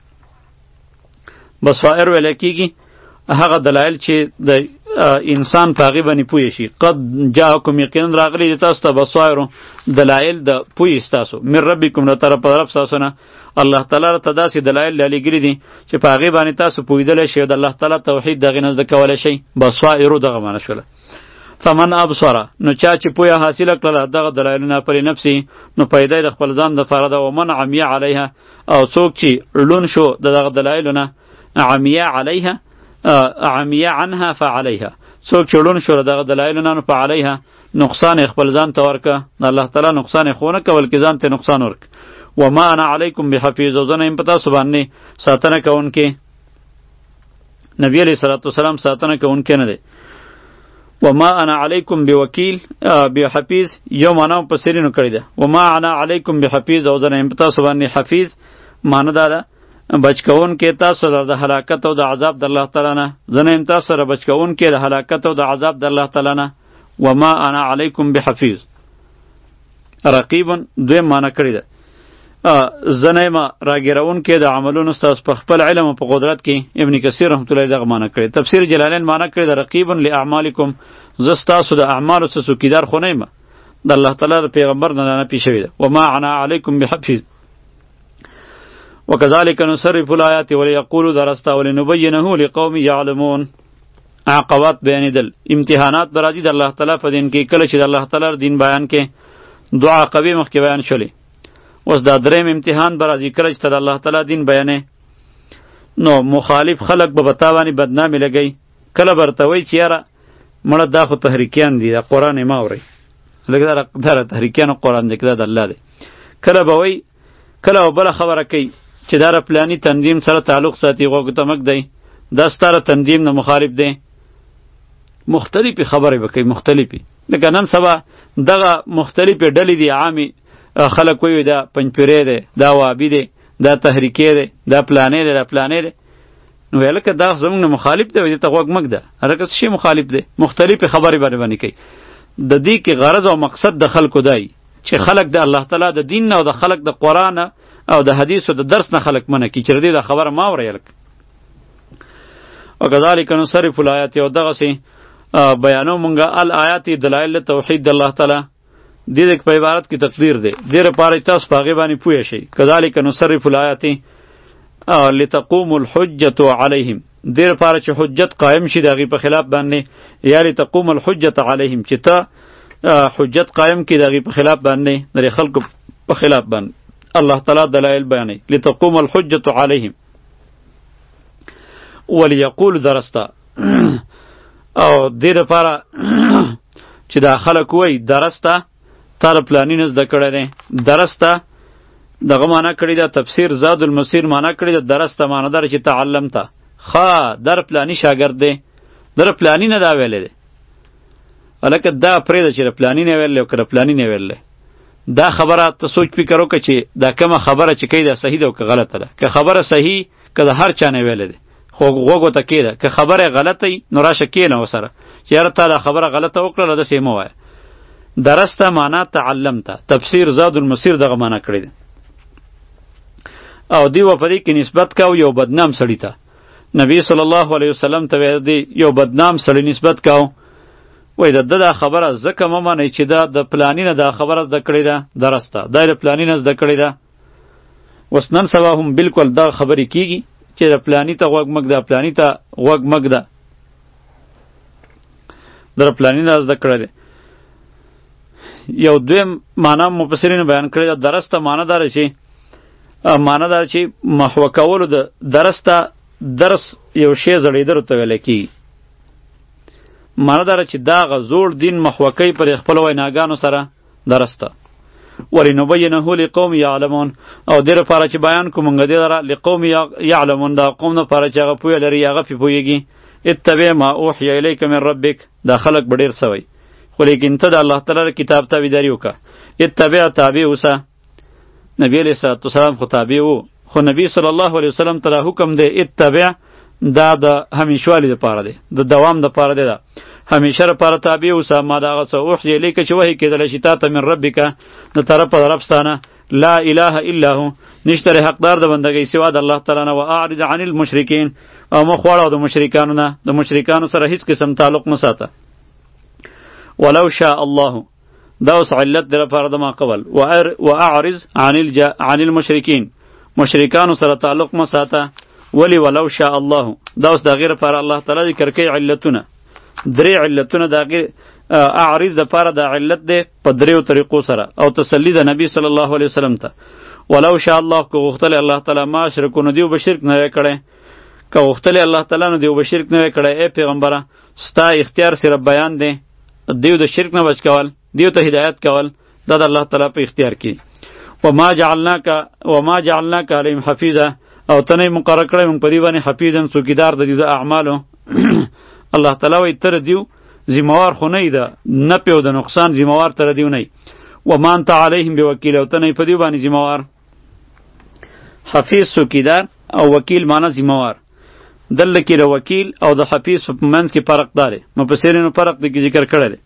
بصائر ویل کېږي هغه دلایل چې د انسان په هغې باندې پوه شي. قد جاءکم یقینا راغلی د تاسو ته بصائر دلایل د پوهې ستاسو من ربکم له طرفه رب ستاسو نه. الله تعالی راته داسې دلایل رالیږلي دي چې په هغې باندې تاسو پوهېدلی شئ او د الله تعالی توحید د هغې نه زده کولی شئ. بصائرو دغه معنی شوله. فمن ابصره، نو چا چې پوهه حاصله کړله دغه دلایلونه پر نفسي، نو پیدا د خپل ځان دپاره ده. ومن عمیه علیها، او څوک چې ړوند شو د دغه دلایلو نه، عمیه علیها عمیه عنها فعلیها، څوک چې ړوند شو دغه دلایلو نه نو فعلیها نقصان خپل ځان ته ورکه. الله تعالی نقصان خو نه کول کې ځان ته نقصان ورک. وما انا علیکم بحفیظ، او زه نه یم په تاسو باندې ساتنه کوونکی. نبی علیه صلوات والسلام ساتنه کوونکی نه دی. وما انا علیکم بوکیل بحفیظ یو معنا مفسرینو کړی ده. وما انا علیکم بحفیظ، او زه نه یم په تاسو باندې حفیظ معنی دا ده بچ کون کې تاسو سره د هلاکت او د عذاب د الله تعالی نه. زه نه یم تاسو سره بچ کون کې د هلاکت او د عذاب د الله تعالی نه. وما انا علیکم بحفیظ. رقیب دویم معنی کړی ده زه نه یم راګیرون کې د عملونو ستاسو په خپل علم او په قدرت کې. ابن کثیر رحمت الله دغه معنی کړی. تفسیر جلالین معنی کړی ده رقیب لاعمالکم، زه ستاسو د اعمالو څه څوکیدار خو نه یم، د الله تعالی د پیغمبر نه نه پیښ شوی ده. وما انا علیکم بحفیظ. وكذلك نصرف الآيات وليقولوا درست ولنبينه لقوم يعلمون. عقبات بیانیدل، امتحانات برازي د الله تعالی په دین کې. کله چې د الله تعالی دین بیان کې دعا قوی مخکې بیان شولې، اوس دا دریم امتحان برازي کله چې د الله تعالی دین بیانې نو مخالف خلق به بتا باندې بدنامي لګي. کله برته وای چې یاره مړه دا خو تحریکیان دي، دا قرآن ما اوري لکه دا دا تحریکیان قرآن دی دا د الله دی. کله به وای کله بل خبره کوي چې دا پلانی تنظیم سره تعلق ساتي غوږ ته مګ دی، دا ستاره تنظیم نه مخالف دی. مختلفی خبرې وکړي مختلفی. لکه نن سبا دغه مختلفې ډلې دي عامي خلک وایي دا پنجپیری دی، دا وابي دی، دا تحریکي دی، دا پلانې دی، دا پلانې دی. نو ویل که دا زموږ نه مخالف دی دې ته غوږ مګ ده. هرکه څه شی مخالف دی، مختلفې خبرې باندې باندې کوي. د دې کې غرض او مقصد د خلکو دی چې خلک د الله تعالی د دین نه او د خلک د قرآن او د حدیثو د درس نه خلک منع کی. چې دې دا خبره ما اوري لک. او کذالک نصرف الآیات، او دغه سي بیانو مونږه الآیات دلایل توحید د الله تعالی. دې د په عبارت کې تقدیر دی، دې لپاره تاسو په هغه باندې پوه شئ. کذالک نصرف الآیات لتقوم الحجة علیهم، دې لپاره چې حجت قائم شي دغه په خلاف باندې. یا لتقوم الحجة علیهم، چې ته حجت قائم کی دغه په خلاف باندې، د خلکو په خلاف باندې الله تعالی دلایل بیانوي. لتقوم الحجة علیهم وليقول درستا، او دې لپاره چې دا خلک وای درستا تر پلانینز د کړه نه درستا دغه معنا کړی دا تفسیر زاد المسیر معنا کړی دا درستا معنا در چې تعلمتا خا در پلانی شاګرد دی، در پلانی نه دا ویلې دی الکه دا پرې د چې پلانی نه ویلې او کړه پلانی نه ویلې دا خبره ته سوچ فکر وکړه چې دا کومه خبره چې کوي دا صحیح ده او که غلطه ده. که خبره صحیح که د هر چا نه ویلې ده خو غوږو ته کېده، که خبره غلطه وي نو راشه کښېنه ورسره چې یاره تا دا خبره غلطه وکړله داسې یې مه وایه. درسته معنا تعلمته، تفسیر زاد المسیر دغه معنا کړې ده. او دی و په دې کې نسبت کاو یو بدنام سړي ته. نبی صلی الله علیه وسلم ته دی یو بدنام سړي نسبت کاو، وای د ده دا خبره ځکه مه منئ چې دا د پلاني نه دا خبره زده کړې ده، درسته دا د پلاني نه زده کړې ده. اوس نن سبا هم بالکل دا خبرې کېږي چې د پلاني ته غوږ مږ ده، پلاني ته غوږ مږ ده، د پلاني نه زده کړی دی. یو دویم معنا مفسرینو بیان کړې ده. درسته معنا داره چې معنا داره چې محوه کولو د درسته درس یو شی زړېدلو ته ویلی کېږي. معنا داره چې دا هغه زوړ دین محوه کوي پر خپلو ویناګانو سره درسته. ولنبینه لقوم یعلمون، او دې لپاره چې بیان کوو موږ دې لره لقوم یعلمون، دا قوم لپاره چې هغه پوهه لري هغه پې پوهېږي. اتبع ما اوحی الیک من ربک، دا خلق به ډېر سوی، خو لیکن ته د الله تعالی کتاب تابعداري وکړه. اتبع تابع اوسه. نبی علیه الصلاة والسلام خو تابع و، خو نبی صلی الله علیه وسلم ته دا حکم دی اتبع، دا د همیشوالي دپاره دی، د دوام دپاره دی. دا همیشه لپاره تابع اوسه ما د هغه څه اوحی الیک چې وحی کېدلی شي تا ته من ربک، د طرفه د رب ستانه. لا اله الا هو، نشته حقدار د بندګۍ سوا د الله تعالی نه. واعرض عن المشرکین، او مخ واړه د مشرکانو نه، د مشرکانو سره هیڅ قسم تعلق مه ساته. ولو شاء الله، دا اوس علت دی لپاره د ما قبل. واعرض عن الج... عن المشرکین، مشرکانو سره تعلق مه ساته. ولی ولو شاء الله، دا اوس د هغې لپاره الله تعالی ذکر کوي علتونه، درې علتونه د هغې. اعرض د پاره د علت دی په دریو طریقو سره، او تسلی د نبی صلی الله علیه وسلم ته. ولو شاء الله، که غوښتلی الله تعالی ما شرکو نو دیو به شرک نه وی کړی، که غوښتلی الله تعالی نو دیو به شرک نه وی کړی. ای پیغمبره ستا اختیار صرف بیان دی، دیو د شرک نه بچ کول، دیو ته هدایت کول، دا د الله تعالی په اختیار کې. وما جعلناک وما جعلناک علیهم حفیظا، او ته نه مقرر کړی موږ په دې باندې حفیظا څوکیدار د دې د اعمالو. الله تعالی وایي تر دیو ذموار خو نه ده، نفع او د نقصان ذموار تر دیو نه. وما انت علیهم بوکیل، او ته نه په دیو باندې ذموار. حفیظ څوکیدار او وکیل معنا ذموار. دلته کې د وکیل او د حفیظ په منځ کې فرق دی، مفسرینو فرق دی ذکر کړی دی.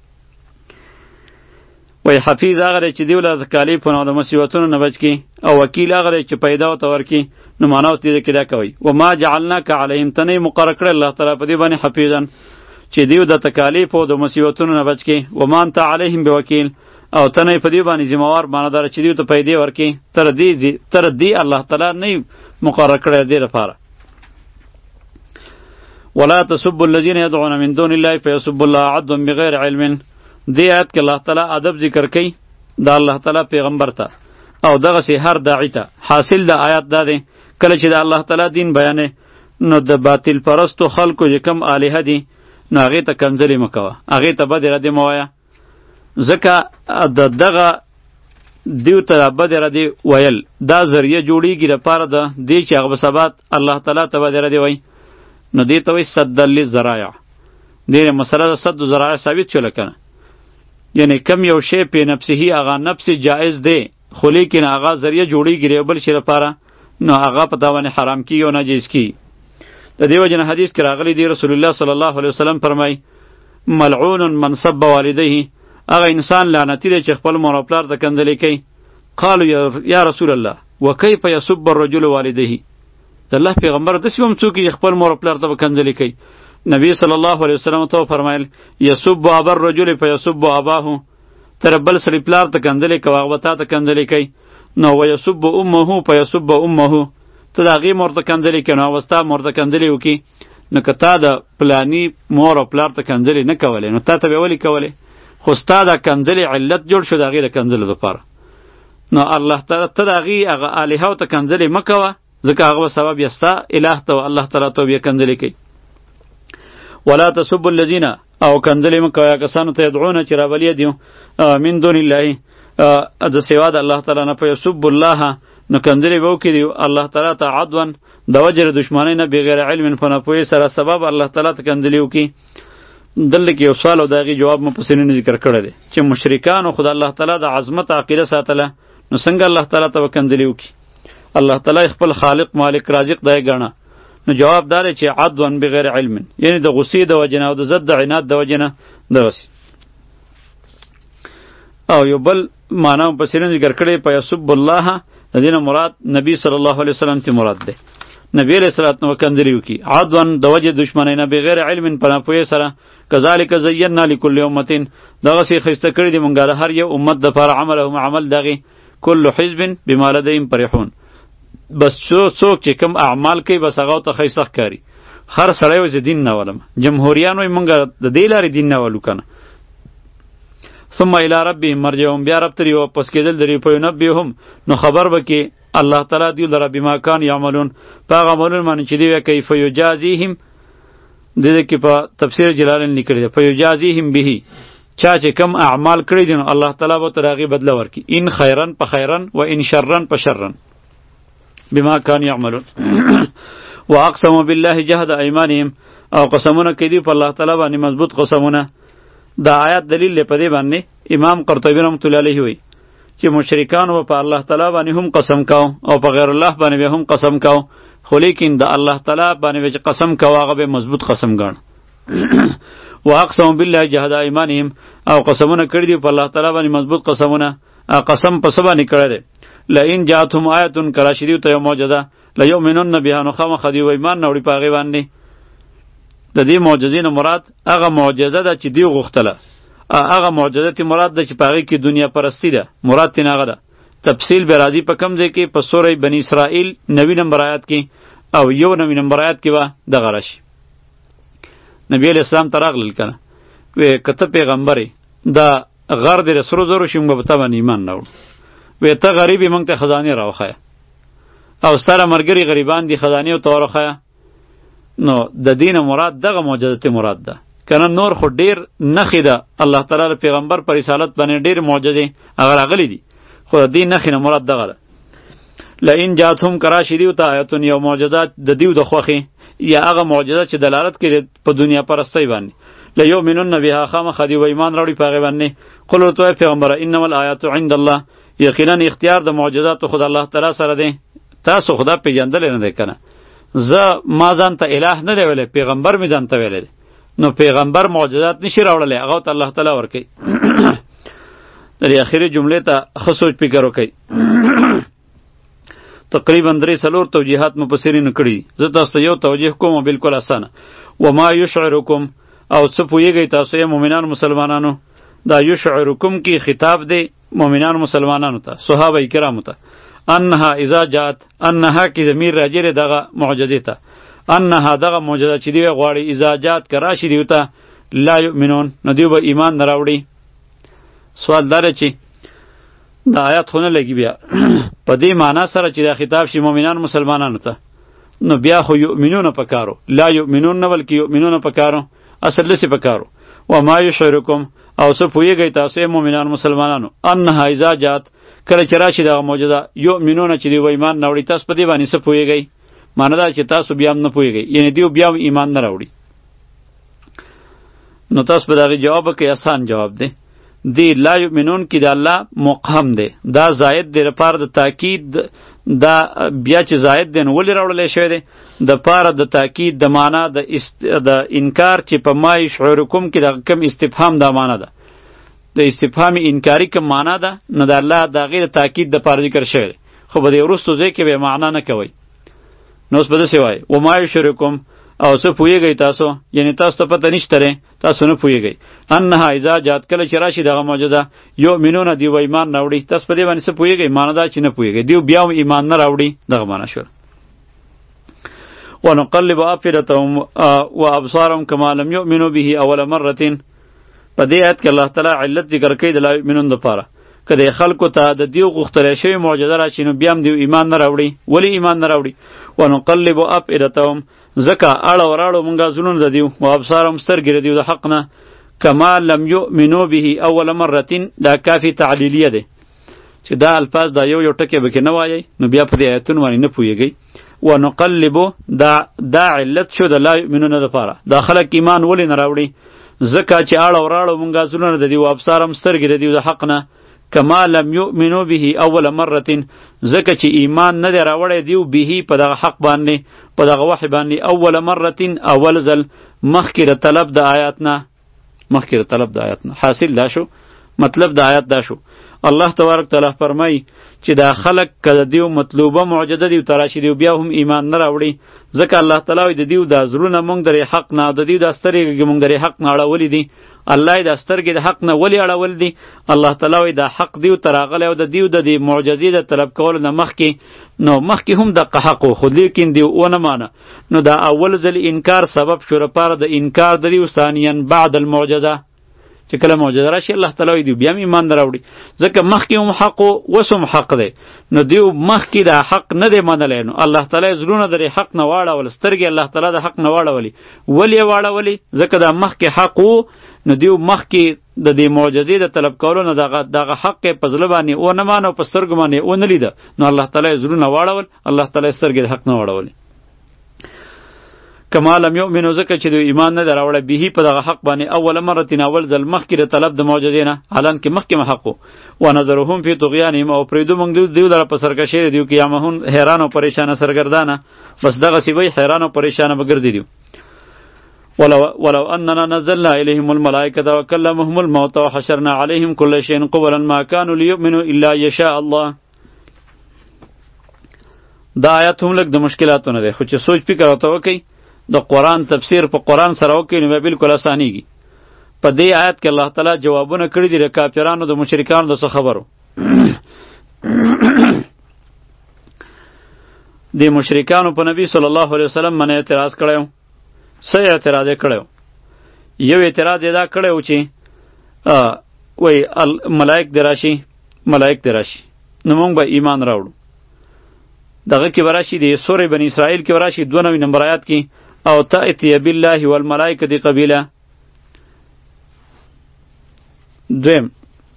وای حفیظ هغه دی چې دیو له تکالیفونو او د مصیبتونو نه بچ کړي، او وکیل هغه دی چې پیدا ورته ورکړي. نو معنا اوس دې کې دا کوي وما جعلناک علیهم، ته نه یې مقرر کړی الله تعالی په دې باندې حفیظا چې دیو د تکالیف او د مصیبتونو نه بچ کړي. وما انت علیهم بوکیل، او ته نه یې په دې باندې ذموار، معنا داره چې دیو ته پیدې ورکړي. تر دې تر دې الله تعالی نه یې مقرر کړی دې لپاره. ولا تسبوا الذين يدعون من دون الله فيسبوا الله عدوا بغیر علم. دې آیت کې الله تعالی ادب ذکر کوي د الله تعالی پیغمبر ته او دغه سي هر داعی ته. حاصل د آیات دا دی کله چې د الله تعالی دین بیانې نو د باطل پرستو خلکو چې کوم الهه دي نو هغې ته کنځلې مه کوه، هغې ته بدې ردې مه وایه، ځکه د دغه دیو ته بدې ردې ویل دا ذریعه جوړیږي لپاره د دې چې هغه به سبا الله تعالی ته بدې ردې وایي. نو دې ته وایي سد للذرایع. دې مسله د سد ذرایع ثابت شوله که نه، یعنی کم یو شی په نفسه هغه نفس جایز دی، خو لیکن هغه ذریعه جوړیږي د بل شي لپاره، نو هغه په تا باندې حرام کیږي او ناجیز کیږي. د دې وجه نه حدیث کې راغلی دی رسول الله صلی الله علیه وسلم فرمای ملعون من سب والديه، هغه انسان لعنتی دی چې خپل مور او پلار ته کنځلې کوي. قالوا یا رسول الله وکيف يسب الرجل والديه، د الله پیغمبر داسې هم څوک چې خپل مور او پلار ته کنځلې کوي. نبی صلی الله علیه وسلم ته فرمایل یسب ابا الرجل فیسب اباه، تر بل سړي پلار ته کنځلې کوي هغه تا ته کنځلې کوي. نو ویسب امه فیسب امه، ته د هغې مور ته کنځلې کوي نو هغه ستا مور ته کنځلې وکړي. نو که تا د پلاني مور او پلار ته کنځلې نه کولې نو تا ته به ولې کولې؟ خو ستا د کنځلې علت جوړ شو د هغې د کنځلو دپاره. نو الله تعالی ته د هغې هغه الهو ته کنځلې مه کوه، ځکه هغه به سبب یې ستا اله ته الله تعالی ته بیا کنځلې کوي. ولا تسبوا الذين، او کنځلې مه کوه کسانو ته یدعون چې رابلې دي من دون الله، د سوا د الله تعالی نه. فیسب الله، نو کنځلې به وکړي الله تعالی ته عدوا، د وجه د دشمنۍ نه بغیر علم په ناپوهۍ سره سبب الله تعالی ته کنځلې وکړي. دلته کې یو سوال او د هغې جواب مفسرینو ذکر کړی دی چې مشرکانو خو د الله تعالی د عظمت عقیده ساتله، نو څنګه الله تعالی ته به کنځلې وکړي؟ الله تعالی خپل خالق مالک رازق دی ګڼه. نو جواب دا دی چې عدوا بغیر علم، یعنی د غصې د وجې نه او د ضد د عناد د وجې نه دغسې. او یو بل معنا مفسرینو ذکر کړی په یسب الله، د دې نه مراد نبی صلی الله علیه وسلم ته مراد دی. نبی علیہ الصلوۃ والسلام کنځلې وکړي عدوا د وجې دشمنۍ نه بغیر علم په ناپوهۍ سره. کذالک زینا لکل امة، دغسې ښایسته کړي دي مونږ د هر یو امت دپاره عملهم عمل دغې، کل حزب بما لدیهم فرحون. بس څوک چې کوم اعمال کوي بس هغه ته ښایسته ښکاري. هر سړی وایي زه دین نه ولم، جمهوریان وایي مونږ د دې لارې دین نه ولو کنه. ثم الی ربهم مرجعهم، بیا رب ترې واپس کېدل درې فینبئهم، نو خبر به کې الله تعالی دیو لره بما کان یعملون، په هغه عملونو باندې چې دوی کوي. فیجازیهم، دې کې په تفسیر جلالین لیکلی دی فیجازیهم به، چا چې کم اعمال کړي دي نو الله تعالی به تر هغې بدله ورکړي، ان خیرن په خیرن و ان شرن په شرن بما کان یعملون. واقسموا بالله جهد ایمانهم، او قسمونه کوي دي په الله تعالی باندې مضبوط قسمونه. دا آیات دلیل دی په دې باندې. امام قرطبی رحمت الله علیه وایي چې مشرکانو په الله تعالی باندې هم قسم کاو او په غیر الله باندې به هم قسم کاو، خو لیکن د الله تعالی باندې چې قسم کاو هغه به مضبوط قسم ګڼ. واقسموا بالله جهد ایمانهم، او قسمونه کړي دي په الله تعالی باندې مضبوط قسمونه. قسم په څه باندې کړی دی؟ لئن جاءتهم آیة کله چې دوی ته یو معجزه لیؤمنن بها، نو خامخا دوی ایمان نه وړي په هغې باندې. د دې معجزې نه مراد هغه معجزه ده چې دوی غوښتله، هغه معجزه تی مراد ده چې په هغې کې دنیا پرستی ده، مراد ترې هغه ده. تفصیل به راځي په کوم ځای کې؟ په سوره بني اسرائیل نوي نمبر آیات کې، او یو نوي نمبر آیات کې به دغه راشي. نبی علیہ السلام ته راغلل که نه، وی که ته پیغمبر یې دا غر دې د سرو زرو شي موږ به په تا باندې ایمان نه وړو. وی ته غریب یې موږ ته خزانې راوښیه، او ستاره ملګري غریبان دي خزانې ورته وروښیه. نو د دې نه مراد دغه معجزه تی مراد ده کنه. نور خو ډیر نښې ده الله تعالی د پیغمبر پر رسالت باندې ډیر معجزې هغه راغلي دي، خو د دې نښې نه مراد دغه ده. لئن جاتهم کراشي دیو ته آیتون، یو معجزات د دیو د خوښې یا هغه معجزه چې دلالت کوي په دنیا پرستی باندې. لیؤمنن بها، خامخا دوی به ایمان راوړي په هغې باندې. قل ورته وایه پیغمبره انما الآیات عند الله، یقینا اختیار د معجزاتو خو د الله تعالی سره دی. تاسو خدا پیژندلی نه دی که نه؟ زه ما ځان ته اله نه دی ویلی، پیغمبر مې ځان ته ویلی دی. نو پیغمبر معجزات نشي راوړلی، هغه ته الله تعالی ورکوي. د دې اخري جملې ته ښه سوچ فکر وکئ. تقریبا درې څلور توجیهات مفسرینو کړي، زه تاسو ته یو توجیه کوم او بالکل اسانه. وما یشعرکم، او څه پوهیږئ تاسو یې مؤمنانو مسلمانانو. دا یشعرکم کې خطاب دی مؤمنانو مسلمانانو ته، صحابه کرامو ته. انها اذا جاءت، انها کې ضمیر راجع دی دغه معجزې ته. انها دغه معجزه چې دی غواړي اذا جاءت که راشي دیو ته لا یؤمنون، نو دیو به ایمان نه راوړي. سوال دا دی چې دا آیات خو نه لګي بیا په دې معنا سره چې دا خطاب شي مؤمنان مسلمانانو ته، نو بیا خو یؤمنون پکارو، لا یؤمنون نه بلکې یؤمنون پکارو، اصل لسی پکارو. وما یشعرکم، او څه پوهیږئ تاسو یې مؤمنان مسلمانانو. انها اذا جاءت، کله چې راشي دغه معجزه، یؤمنون چې دوی ایمان نه وړي، تاسو په دې باندې څه پوهیږئ؟ معنی دا چې تاسو بیا هم نه پوهیږئ، یعنی دوی بیا هم ایمان نه راوړي. نو تاسو به د هغې جواب وکئ، اسان جواب دی. دی لا یؤمنون کې د الله مقهم دی، دا زاید دی لپاره د تاکید. دا بیا چې زاید دی نو ولې راوړلی شوی دی؟ د پاره د تاکید د معنا د است... د انکار چې په ما یشعرکم کې د کم استفهام دا معنا ده، د استفهام انکاری کم معنا ده، نو د الله د هغې د تاکید د پاره ذکر شوی دی. خو به د وروستو ځای کې به معنا نه کوئ. نو اوس به داسې وایي وما یشعرکم، او څه پوهیږئ تاسو، یعنی تاسو ته پته نشته دی، تاسو نه پوهیږئ. انها اذا جاءت، کله چې راشي دغه معجزه، یؤمنون دیو ایمان نه وړي، تاسو په دې باندې څه پوهیږئ؟ معنا دا چې نه پوهیږئ، دیو بیا هم ایمان نه راوړي، دغه معنا شوه. ونقلب افئدتهم وابصارهم کما لم یؤمنوا به اول مرة. په دې آیت کې الله تعالی علت ذکر کوي د لا یؤمنون دپاره. که د خلکو ته د دیو غوښتلی شوې معجزه راشي نو بیا هم دیو ایمان نه راوړي. ولې ایمان نه راوړي؟ ونقلب افئدتهم، ځکه اړه وراړو مونږه زړونه د دیو، و ابصارهم سترګې د دیو د حق نه، کما لم یؤمنوا به اول مرة. دا کافي تعلیلیه ده چې دا الفاظ دا یو یو ټکی به کې نه وایي، نو بیا په دې آیتونو باندې نه پوهیږئ. ونقلب دا دا علت شو د لا یؤمنون دپاره. دا خلک ایمان ولې نه راوړي؟ زکه چې اړه وراړو مونږه زړونه د دیو ابصارم سترګې د دیو د حق نه کما لم یؤمنو به اول مره زکه چې ایمان نه دی راوړی دیو به په دغه حق باندې په دغه وحی باندې اول مره اول ځل مخکې د طلب د آیات نه مخکې د طلب د آیات نه حاصل دا شو مطلب د آیات دا شو الله تبارک تعالی فرمای چې دا خلق کده دیو مطلوبه معجزه دیو تراشی دیو بیا هم ایمان نه راوړي ځکه الله تعالی د دیو د زړونه مونږ د حق نه د دیو د سترګې مونږ د حق نه اړولې دي الله د سترګې د حق نه ولی اړول دي الله تعالی د حق دیو تراغله او د دیو د دی معجزې د طلب کول نه مخکې نو مخکې هم د حق خو لیکن دیو ونه مانه نو دا اول ځل انکار سبب شو لپاره د انکار د دیو ثانیا بعد المعجزه چې کله معجزه راشي الله تعالی دی بیا ایمان دراوړي ځکه مخکې هم حق او وسم حق دی نو دیو مخکې د حق نه دی منلی نو الله تعالی زړونه د حق نه واړول سترګې الله تعالی د حق نه واړولي ولې واړولي ځکه د مخکې حق وو نو دیو مخکې د دې معجزې د طلب کولو نه دغه دغه حق په زړه باندې او نه مانو په سترګو باندې او نه لیده نو الله تعالی زړونه واړول الله تعالی سترګې د حق نه واړولي کما لم یؤمنو زکه چې دوی ایمان نه دراوړه به په دغه حق باندې اول مره اول ځل مخکې د طلب د معجزې نه حالان کې مخکې محقو و نظرهم فی طغیانهم او پریدو موږ دیو لره په سرکشی دیو کې یامهون حیران او پریشان سرګردانه بس دغه سی وی حیران او پریشان بګرځي دیو ولو ولو اننا نزلنا اليهم الملائکه وكلمهم الموت وحشرنا عليهم كل شيء قبلا ما كانوا ليؤمنوا الا يشاء الله دا آیات هم لږ د مشکلاتونه ده خو چې سوچ فکر وته وکي د قرآن تفسیر په قرآن سره وکړي نو بالکل اسانیږي په دې آیت کې الله تعالی جوابونه کړي دي د کافرانو د مشرکانو د څه خبرو د مشرکانو په نبی صلی الله علیه وسلم باندې اعتراض کړو څه اعتراض کړو یو اعتراض دا کړو چې وای ملائک دراشي ملائک دراشي نو موږ به ایمان راوړو دغه کې وراشي د سورې بنی اسرائیل کې وراشي دوه نوي نمبر آیات کې او تأتی بالله والملائکه دی قبیله دویم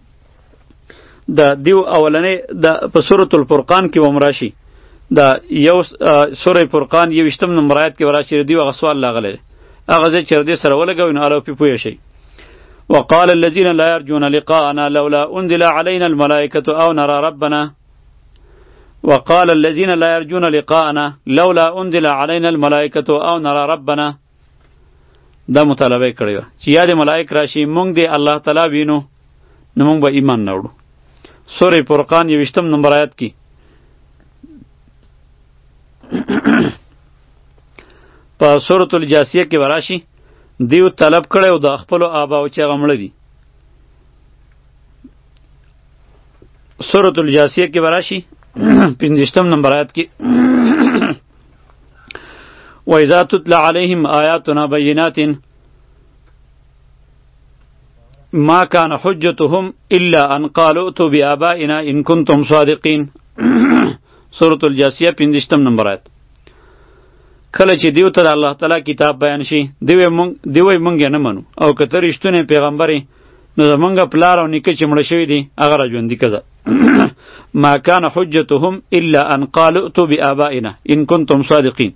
د دیو اولنې د په سورۃ الفرقان کې ومراشي د یو سورې فرقان یو وشتم نمبر آیات کې وراشي دیو هغه سوال لاغله هغه ځکه چې دې سره ولګوي نو الو په پوي شي وقال الذين لا يرجون لقاءنا لولا انزل علينا الملائكه او نرى ربنا وقال الذين لا يرجون لقاءنا لولا انزل علينا الملائكه او نرى ربنا دا مطالبه کړی و چې یا د ملائک راشي مونږ دی الله تعالی وینو نو مونږ به ایمان نه وړو سورې فرقان یو وشتم نمبر آیات کې په سورۃ الجاسیه کې وراشي دیو طلب کړی او د خپل آبا او چې غمړه دي سورۃ الجاسیه کې وراشي پنځشتم نمبر آیات کې وَإِذَا تُتْلَى عَلَيْهِمْ آيَاتُنَا بَيِّنَاتٍ مَا كَانَ حُجَّتُهُمْ إِلَّا أَنْ قَالُوا ائْتُوا بِآبَائِنَا إِن كُنتُمْ صَادِقِينَ سورۃ الجاسیه پنځشتم نمبر آیات کله چې دیو ته الله تعالی کتاب بیان شي دیو مونږ دیو مونږ نه منو او که ته رښتونه پیغمبري نو زمونږ پلار او نیکه چې مړه شوي دي هغه راژوندي کړه ما كان حجتهم الا ان قالوا ائتوا بآبائنا ان كنتم صادقين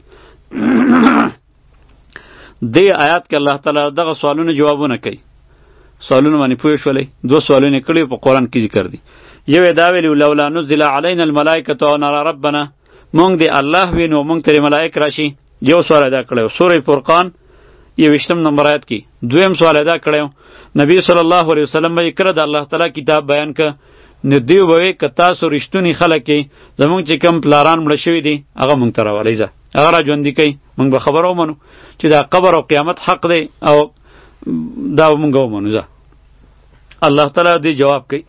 دې آیات کې الله تعالی دغه سوالونه جوابونه کوي سوالونه باندې پوه شولې دو سوالونه کړي په قرآن کې ذکر دي یو دا ویلو لولا نزل علينا الملائکه او نرى ربنا مونږ دی الله وینو مونږ ته ملائک راشي یو سوال ادا کړو سورې فرقان یو وشتم نمبر آیات کې دویم سوال ادا کړو نبی صلی الله علیه وسلم به کړه د الله تعالی کتاب بیان ک نه دیو به ک تاسو رښتونی خلک کې زمونږ چې کم پلاران مړ شوی دي هغه مونږ ته راولې ځه هغه را ژوندي کوي مونږ به خبرو منو چې دا قبر او قیامت حق دی او دا مونږ ومنو ځه الله تعالی دې جواب کوي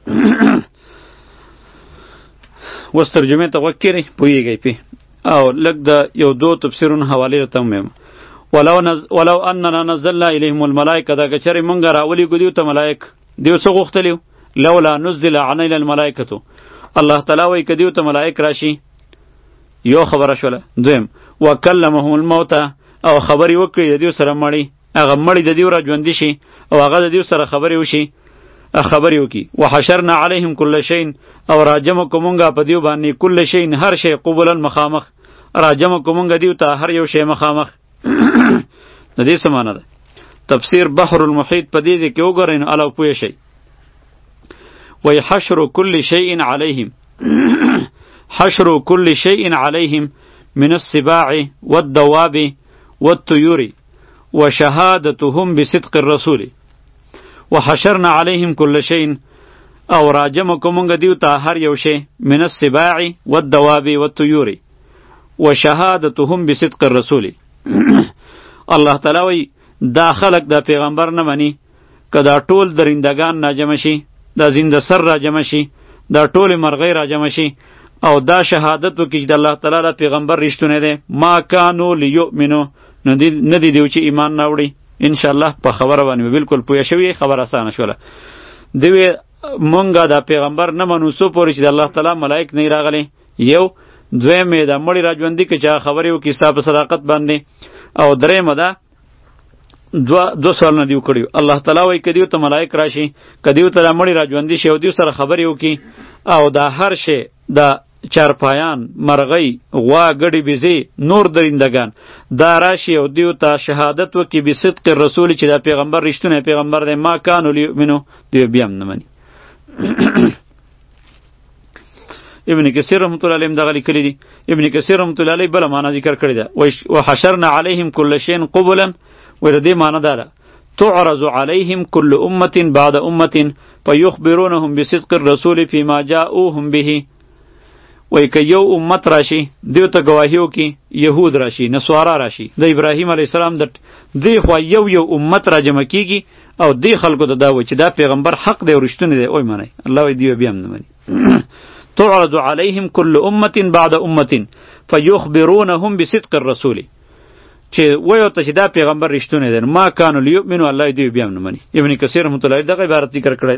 وس ترجمه ته وکړي پویږي په او لګ د یو دو تفسیرونو حواله ته مې ولو نز ولو اننا نزلنا اليهم الملائکه دا کچری مونږ راولي ګدیو ته ملائک دیو څه غوښتلیو لولا نزل علينا الملائکه الله تعالی وای کدیو ته ملائک راشي یو خبره شوله دویم وکلمهم الموت او خبري وکړي دیو سره مړی هغه مړی د دیو را ژوند شي او هغه د دیو سره خبري وشي خبري وکي وحشرنا عليهم كل شيء او راجم کومنګا په دیو باندې کل شيء هر شی قبولا مخامخ راجم کومنګا دیو ته هر یو شی مخامخ د دې سمانه ده تفسیر بحر المحیط په دې کې وګورئ نو الله پوه شئ. وی حشر كل شيء عليهم حشر كل شيء عليهم من السباع والدواب والطيور وشهادتهم بصدق الرسول وحشرنا عليهم كل شيء او راجمکو مونږ دیو ته هر یو شی من السباع والدواب والطيور وشهادتهم بصدق الرسول. الله تعالی وی دا خلق دا پیغمبر نه منی که دا ټول درندگان ناجمه شي، دا زنده سر را جمع شي، دا ټول مرغۍ را جمع شي او دا شهادت وکړي چې د الله تعالی دا پیغمبر رښتونی دی، ما کانو لیؤمنو، نه دی دیو چې ایمان نه وړي. انشاءالله په خبره باندې بالکل پوه شوي، خبر اسانه شوله. دوی مونږه دا پیغمبر نه منو څو پورې چې د الله تعالی ملائک نه راغلي. یو دویم یې دا مړي راژوندي که چې خبرې وکړي ستا په صداقت باندې، او دریمه ده دو دو سوالونه دیو کړیو. الله تعالی وایي که دیو ته ملائک راشي، که دیو ته دا مړي راژوندي شي او دیو سره خبرې وکړي او دا هر شی دا چارپایان، مرغۍ، غوا، ګډې بیزې، نور درندگان دا راشي او دیو ته شهادت وکړي بصدق رسول چې دا پیغمبر رښتونی پیغمبر دی، ما کانو لیؤمنو، دیو بیا هم نه مني. ابن کثیر رحمت الله علیه دغه لیکلی دی. ابن کثیر رحمت الله علیه بل معنا ذکر کړی ده، وحشرنا علیهم کل شیء قبلا، و د دې معنا ده تعرض علیهم کل امه بعد امه فیخبرونهم بصدق الرسول فيما جاءوهم به. وای که یو امت راشي دیو ته گواهیو کی، یهود راشي، نصارا راشي، د ابراهیم علیه السلام د دی خو یو یو امت را جمع کیږي او دی خلکو ته دا وایي چې دا پیغمبر حق دی او رښتونی دی، وای منئ. الله وایي دیو بیا هم نه مني. تعرض علیهم کل امه بعد امه فیخبرونهم بصدق الرسول، چې وایو ته چې دا پیغمبر رښتونی دی، ما کانوا لیؤمنوا، الله دیو بیا هم نه مني. ابن کثیر رحمت الله علیه دغه عبارت ذکر کړی.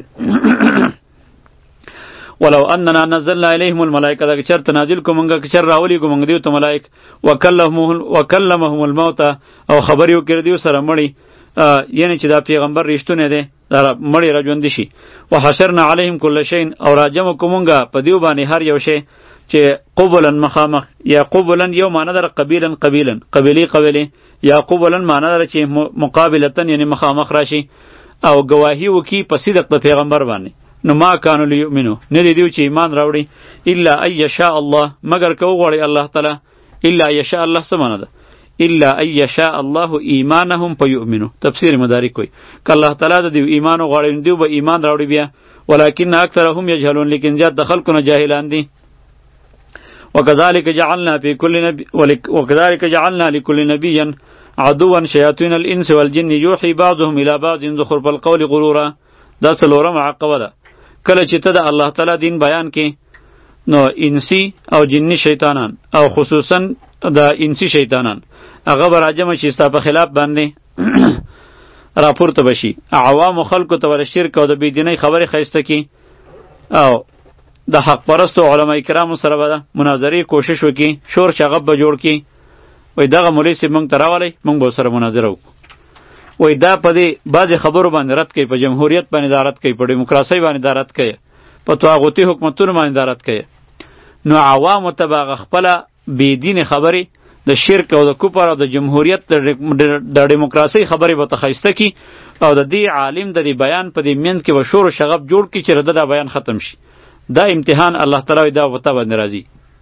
ولو اننا نزلنا الیهم الملائکه، دا چرته نازل کومنګه که چر راولی کومنګ دیو ته ملائک، وکلمهم وکلمهم الموت، او خبر یو کړ دیو سره مړی، یعنی چې دا پیغمبر رښتونی دی، دا مړی را ژوندی شي. وحشرنا علیهم کل شیء، او راجم کومنګه په دیو باندې هر یو شی چې قبلا مخامخ، یا قبلا یو معنی در قبیلا قبیلا، قبیلی قبیلی، یا قبلا معنی در چې مقابلتن یعنی مخامخ راشي او گواهی وکي په صدق د پیغمبر باندې. نو ما کانو لیؤمنو، نه دی دیو چې ایمان راوړي، الا ان یشاء الله، مگر که وغواړي الله تعالی. الا ان یشاء الله څه معنی ده؟ الا ان یشاء الله ایمانهم فیؤمنو. تفسیر مدارک کوي که الله تعالی د دیو ایمان وغواړي دیو به ایمان راوړي بیا، ولکن اکثرهم یجهلون، لیکن زیات د خلکو نه جاهلان دي. وكذلك جعلنا في كل نبي وكذلك جعلنا لكل نبي عدوا شياطين الانس والجن يوحي بعضهم الى بعض زخرف القول غرورا. دا څلورم عقبه ده. کله چې ته د الله تعالی دین بیان کې، نو انسی او جنی شیطانان او خصوصا د انسی شیطانان هغه به راجمع شي ستا په خلاف باندې راپورته بشي، عوام خلکو ته ور شرک او د بېدینۍ خبرې ښایسته کی، او د حق پرستو علما کرامو سره به مناظرې کوشش وکي، شور شغب به جوړ کی. وای دغه مولوی صاحب موږ ته راولی، موږ به سره مناظره وکړو. وای دا په دې بعضې خبرو باندې رد کوي، په جمهوریت باندې دا رد کوي، په ډیموکراسۍ باندې دا رد کوي، په طاغوتي حکومتونو باندې دا رد کوي. نو عوامو ته به هغه خپله بېدینې خبرې د شرک او د کفر او د جمهوریت د ډیموکراسۍ خبرې به ته ښایسته کي، او د دې عالم د دې بیان په دې منځ کې به شور و شغب جوړ کړي چې د دا بیان ختم شي. دا امتحان الله تعالی دا وته باندې راځي.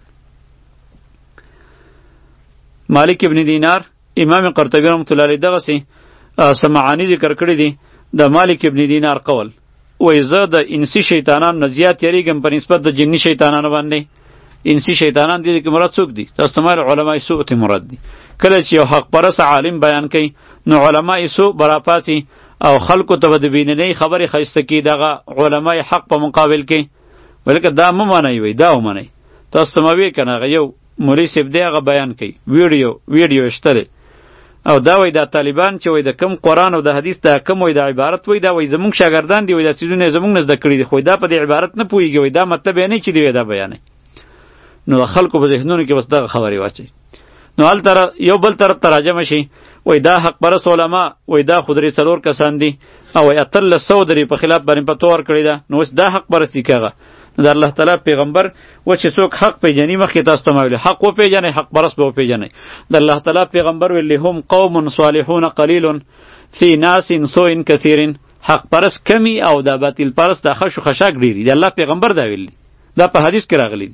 مالک ابن دینار، امام قرطبی رحمۃ اللہ علیہ دغه سي سمعانی ذکر کړی دی د مالک ابن دینار قول. وای زه د انسی شیطانانو نه زیات یریږم په نسبت د جنی شیطانانو باندې. انسی شیطانان دي کې مراد څوک دي؟ تاسو ته علماء سوء ته مراد دي. کله چې یو حق پرست عالم بیان کوي، نو علماء سوء براپاتی او خلکو ته د بیننۍ خبرې ښایسته کی، دغه علماء حق په مقابل کې. ولکه دا مه منئ، وای دا ومنئ. تاسو ته مه وی کنه هغه یو مولوی صاحب دی هغه بیان کوي، ویډیو ویډیو شته دی، او دا وای دا طالبان چې وای د کم قرآن او د حدیث دا کم وای د عبارت وای دا وای زمونږ شاګردان دی، وای دا څیزونه زمونږ نه زده کړي دي، خو دا په دې عبارت نه پوهېږي، وای دا مطلب یې نه چې دی وای دا بیانوي. نو د خلکو په ذهنونو کې بس دغه خبرې واچوي. نو هلته یو بل طرف ته راجمع شي، وای دا حق پرست علما، وای دا خو درې څلور کسان دي، او وای اتلس سو درې په خلاف باندې فتوا ورکړې ده، نو اوس دا حق پرستی کېږه. د الله تعالی پیغمبر و چې څوک حق پیژني، مخکې تاسو ته ما ویلي حق وپېژنئ، حق پرست به وپېژنئ. د الله تعالی پیغمبر ویلي هم قوم صالحون قلیل، فی ناس سوء کثیر حق پرست کمی او د باطل پرست د خش و خشاک ډیری د الله پیغمبر دا ویلی دا په حدیث کې راغلی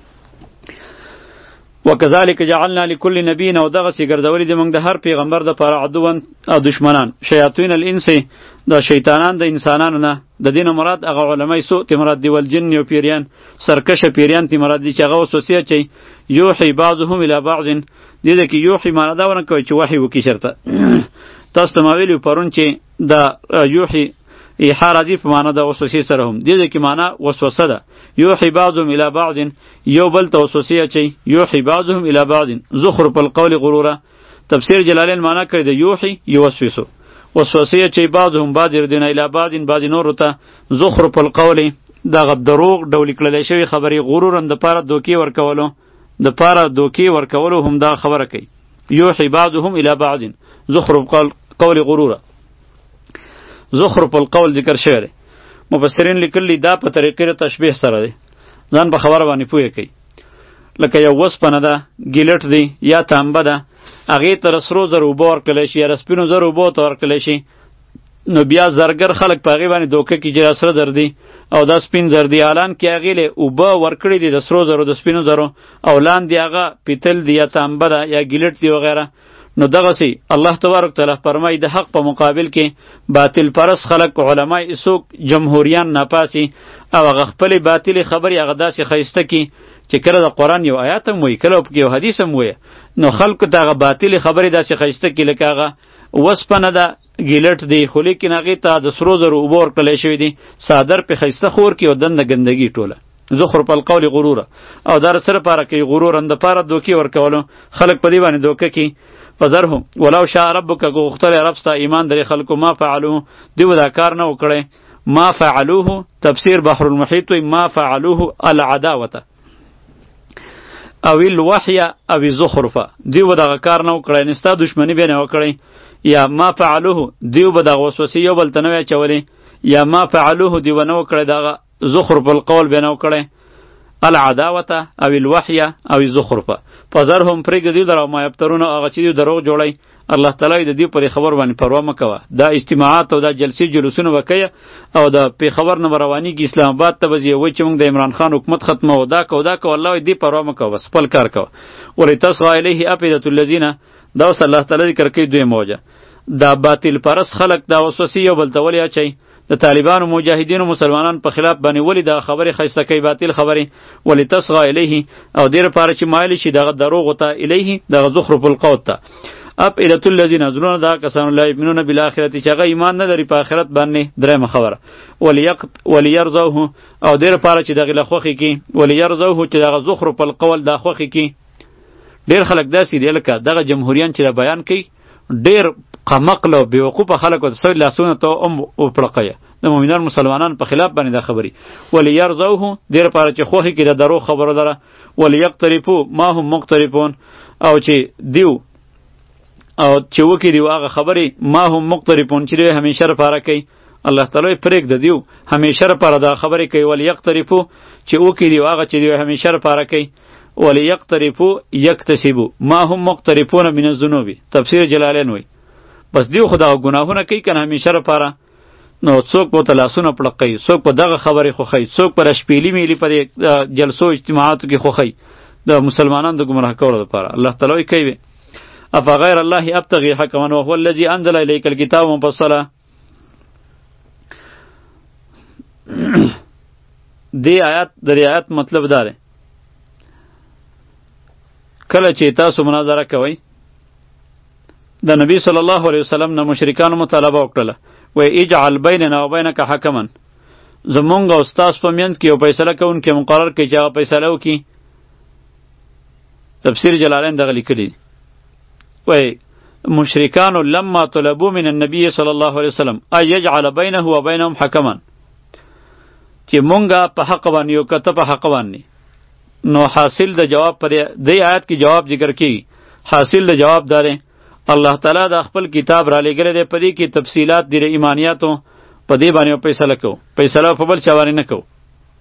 وکذالک جعلنا لكل نبی او دغه سی ګرځولې د موږ د هر پیغمبر د پر عدوان او دشمنان شیاطین الانس د شیطانان د انسانانو نه د دین مراد هغه علماء سو تی مراد دی ول جن او پیریان سرکش پیریان تی مراد دی چې هغه وسوسه چي یوحي بعضهم الى بعض دې دې کې یوحي معنا دا ونه کوي چې وحي وکي شرطه تاسو ته ویلو پرون چې د یوحي ایحاء راځي په معنا د وسوسې سره هم دې دې کې معنا وسوسه ده یوحي بعضهم الى بعض یو بل ته وسوسه چي یوحي بعضهم الى بعض زخرف القول غرورا تفسیر جلالین معنا کوي د یوحي یوسوسه وسوسه چي بعضهم بعض ردین الى بعض بعض نور ته زخرف القول دغه دروغ ډول کړل شوی خبري غرورن د پاره دوکي ورکولو د پاره دوکي ورکولو هم دا خبره کوي یوحي بعضهم الى بعض زخرف قول غرورا زخرف القول ذکر شوی دی مفسرین لیکلی دا په طریقې تشبیه سره دی ځان په خبره باندې پوهه کوي لکه یو وسپنه ده ګیلټ دی یا تانبه ده هغې ته سرو زر اوبه ورکړلی شي یا سپینو زر اوبه ورته ورکړلی شي نو بیا زرګر خلک په هغې باندې دوکه کي چې سره زر دی او دا سپین زر دی حالان کې هغې له اوبه ورکړي دي د سرو زرو د سپینو زرو او لاندې هغه پیتل دی یا تانبه ده یا ګیلټ دی وغیره نو دغه سی الله تبارک تعالی فرمای د حق په مقابل کې باطل پرس خلق علماء اسوک جمهوریان ناپاسی او هغه خپل باطل خبري هغه داسې خیسته کی چې کله د قرآن یو آیات هم وي کله په یو حدیث هم وي نو خلکو ته هغه باطل خبري داسې خیسته کی لکه هغه وسپنه ده ګیلټ دی خو لیکن هغې ته د سرو زرو اوبه ورکړلی شوي دي څادر پې ښایسته خور کړي او دنده ګندګي ټوله زخرف القول غروره او دا سره پاره کوي غرورن د پاره دوکې ورکولو خلک په دې باندې دوکه کوي فذرهم ولو شاء ربک که غوښتلی رب ستا ایمان درې خلکو ما فعلوه دوی دا کار نه وکړی ما فعلوه تفسیر بحر المحیط وی ما فعلوه العداوته او الوحی او زخرفه دیو دغه کار نه وکړی نستا دشمنی به نه وکړی یا ما فعلوه دیو به دغه وسوسې یو بل ته نه اچولی یا ما فعلوه دیو نه وکړی دغه زخرف القول به نه وکړی العداوته او الوحی او زخرفه فذرهم پرېږدي در او ما یفترون هغه چې دوی دروغ جوړی الله تعالی د دې پرې خبر باندې پروا مه کوه دا اجتماعات او دا جلسې جلوسونه به کوي او د پېښور نه به روانېږي اسلام آباد ته به ځي وایي چې موږ د عمران خان حکومت ختموو دا کوو دا کوو الله وایي دې پروا مه کوه بس خپل کار کوه ولتصغی الیه افئدة الذین دا اوس الله تعالی ذکر کوي دویمه وجه دا باطل پرست خلق دا وسوسې یو بل ته ولې اچوي د طالبانو مجاهدینو مسلمانانو په خلاف باندې ولی دا خبره خیسته کوي باطل خبره ولی تصغى الیه او دیر پاره چې مایل شي دغه دروغ ته الیه دغه زخرف القول ته اپ الى الذین ظنون دا کسان لا یؤمنون بالآخرة چې هغه ایمان نه لري په آخرت باندې درېمه خبره ولیقت ولیرزوه او دیر پاره چې دغه لخوخي کی ولیرزوه چې دغه زخرف القول دا خوخي کی ډیر خلک داسې دی لکه دغه جمهوریان چې بیان کوي ډیر قمقل او بیوقوفه خلکو ته سوی لاسونه ته ام او پړقیه د مؤمنان مسلمانان په خلاف باندې دا خبري ولی يرزوه دیر پاره چې خوخي کې د درو خبره دره ولی یقترفو ما هم مقترفون او چې دیو او چې وکي دیو هغه خبري ما هم مقترفون چې همیشه لپاره کوي الله تعالی پرېګ د دیو همیشه لپاره دا خبري کوي ولی یقترفو چې وکي دیو هغه چې دیو همیشه لپاره کوي ولی یقترفو یکتسبو ما هم مقترفون من الذنوب تفسیر جلالین وی بس دیو خدا گناهونه کوي کنه همیشه لپاره نو څوک په تلاسونه پړقای څوک په دغه خبرې خوخی څوک پر شپېلی میلی په جلسو اجتماعاتو کې خوخی د مسلمانانو د گمراه کولو لپاره الله تعالی کوي اف غیر الله ابتغي حکما وهو الذي انزل اليك الكتاب مفصلا دی آیات د آیات مطلب داره کله چې تاسو مناظره کوئ د نبی صلی الله علیه وسلم نه مشرکانو مطالبه وکړه و اجعل بیننا و بینک حکما زمونږ او ستاسو په منځ کې یو فیصله کوونکی مقرر کړي چې هغه فیصله وکړي تفسیر جلالین دغه لیکلي و مشرکانو لما طلبوا من النبي صلی الله علیه وسلم ان یجعل بینه و بینهم حکما چې مونږه په حق باندې یو کته په حق باندې نو حاصل د جواب پر دی آیات کې جواب ذکر کیږي حاصل د جواب داره الله تعالی د خپل کتاب را لګره دی په دې کې تفصیلات د ایمانیاتو په دې باندې فیصله کو فیصله په بل چا باندې نه کو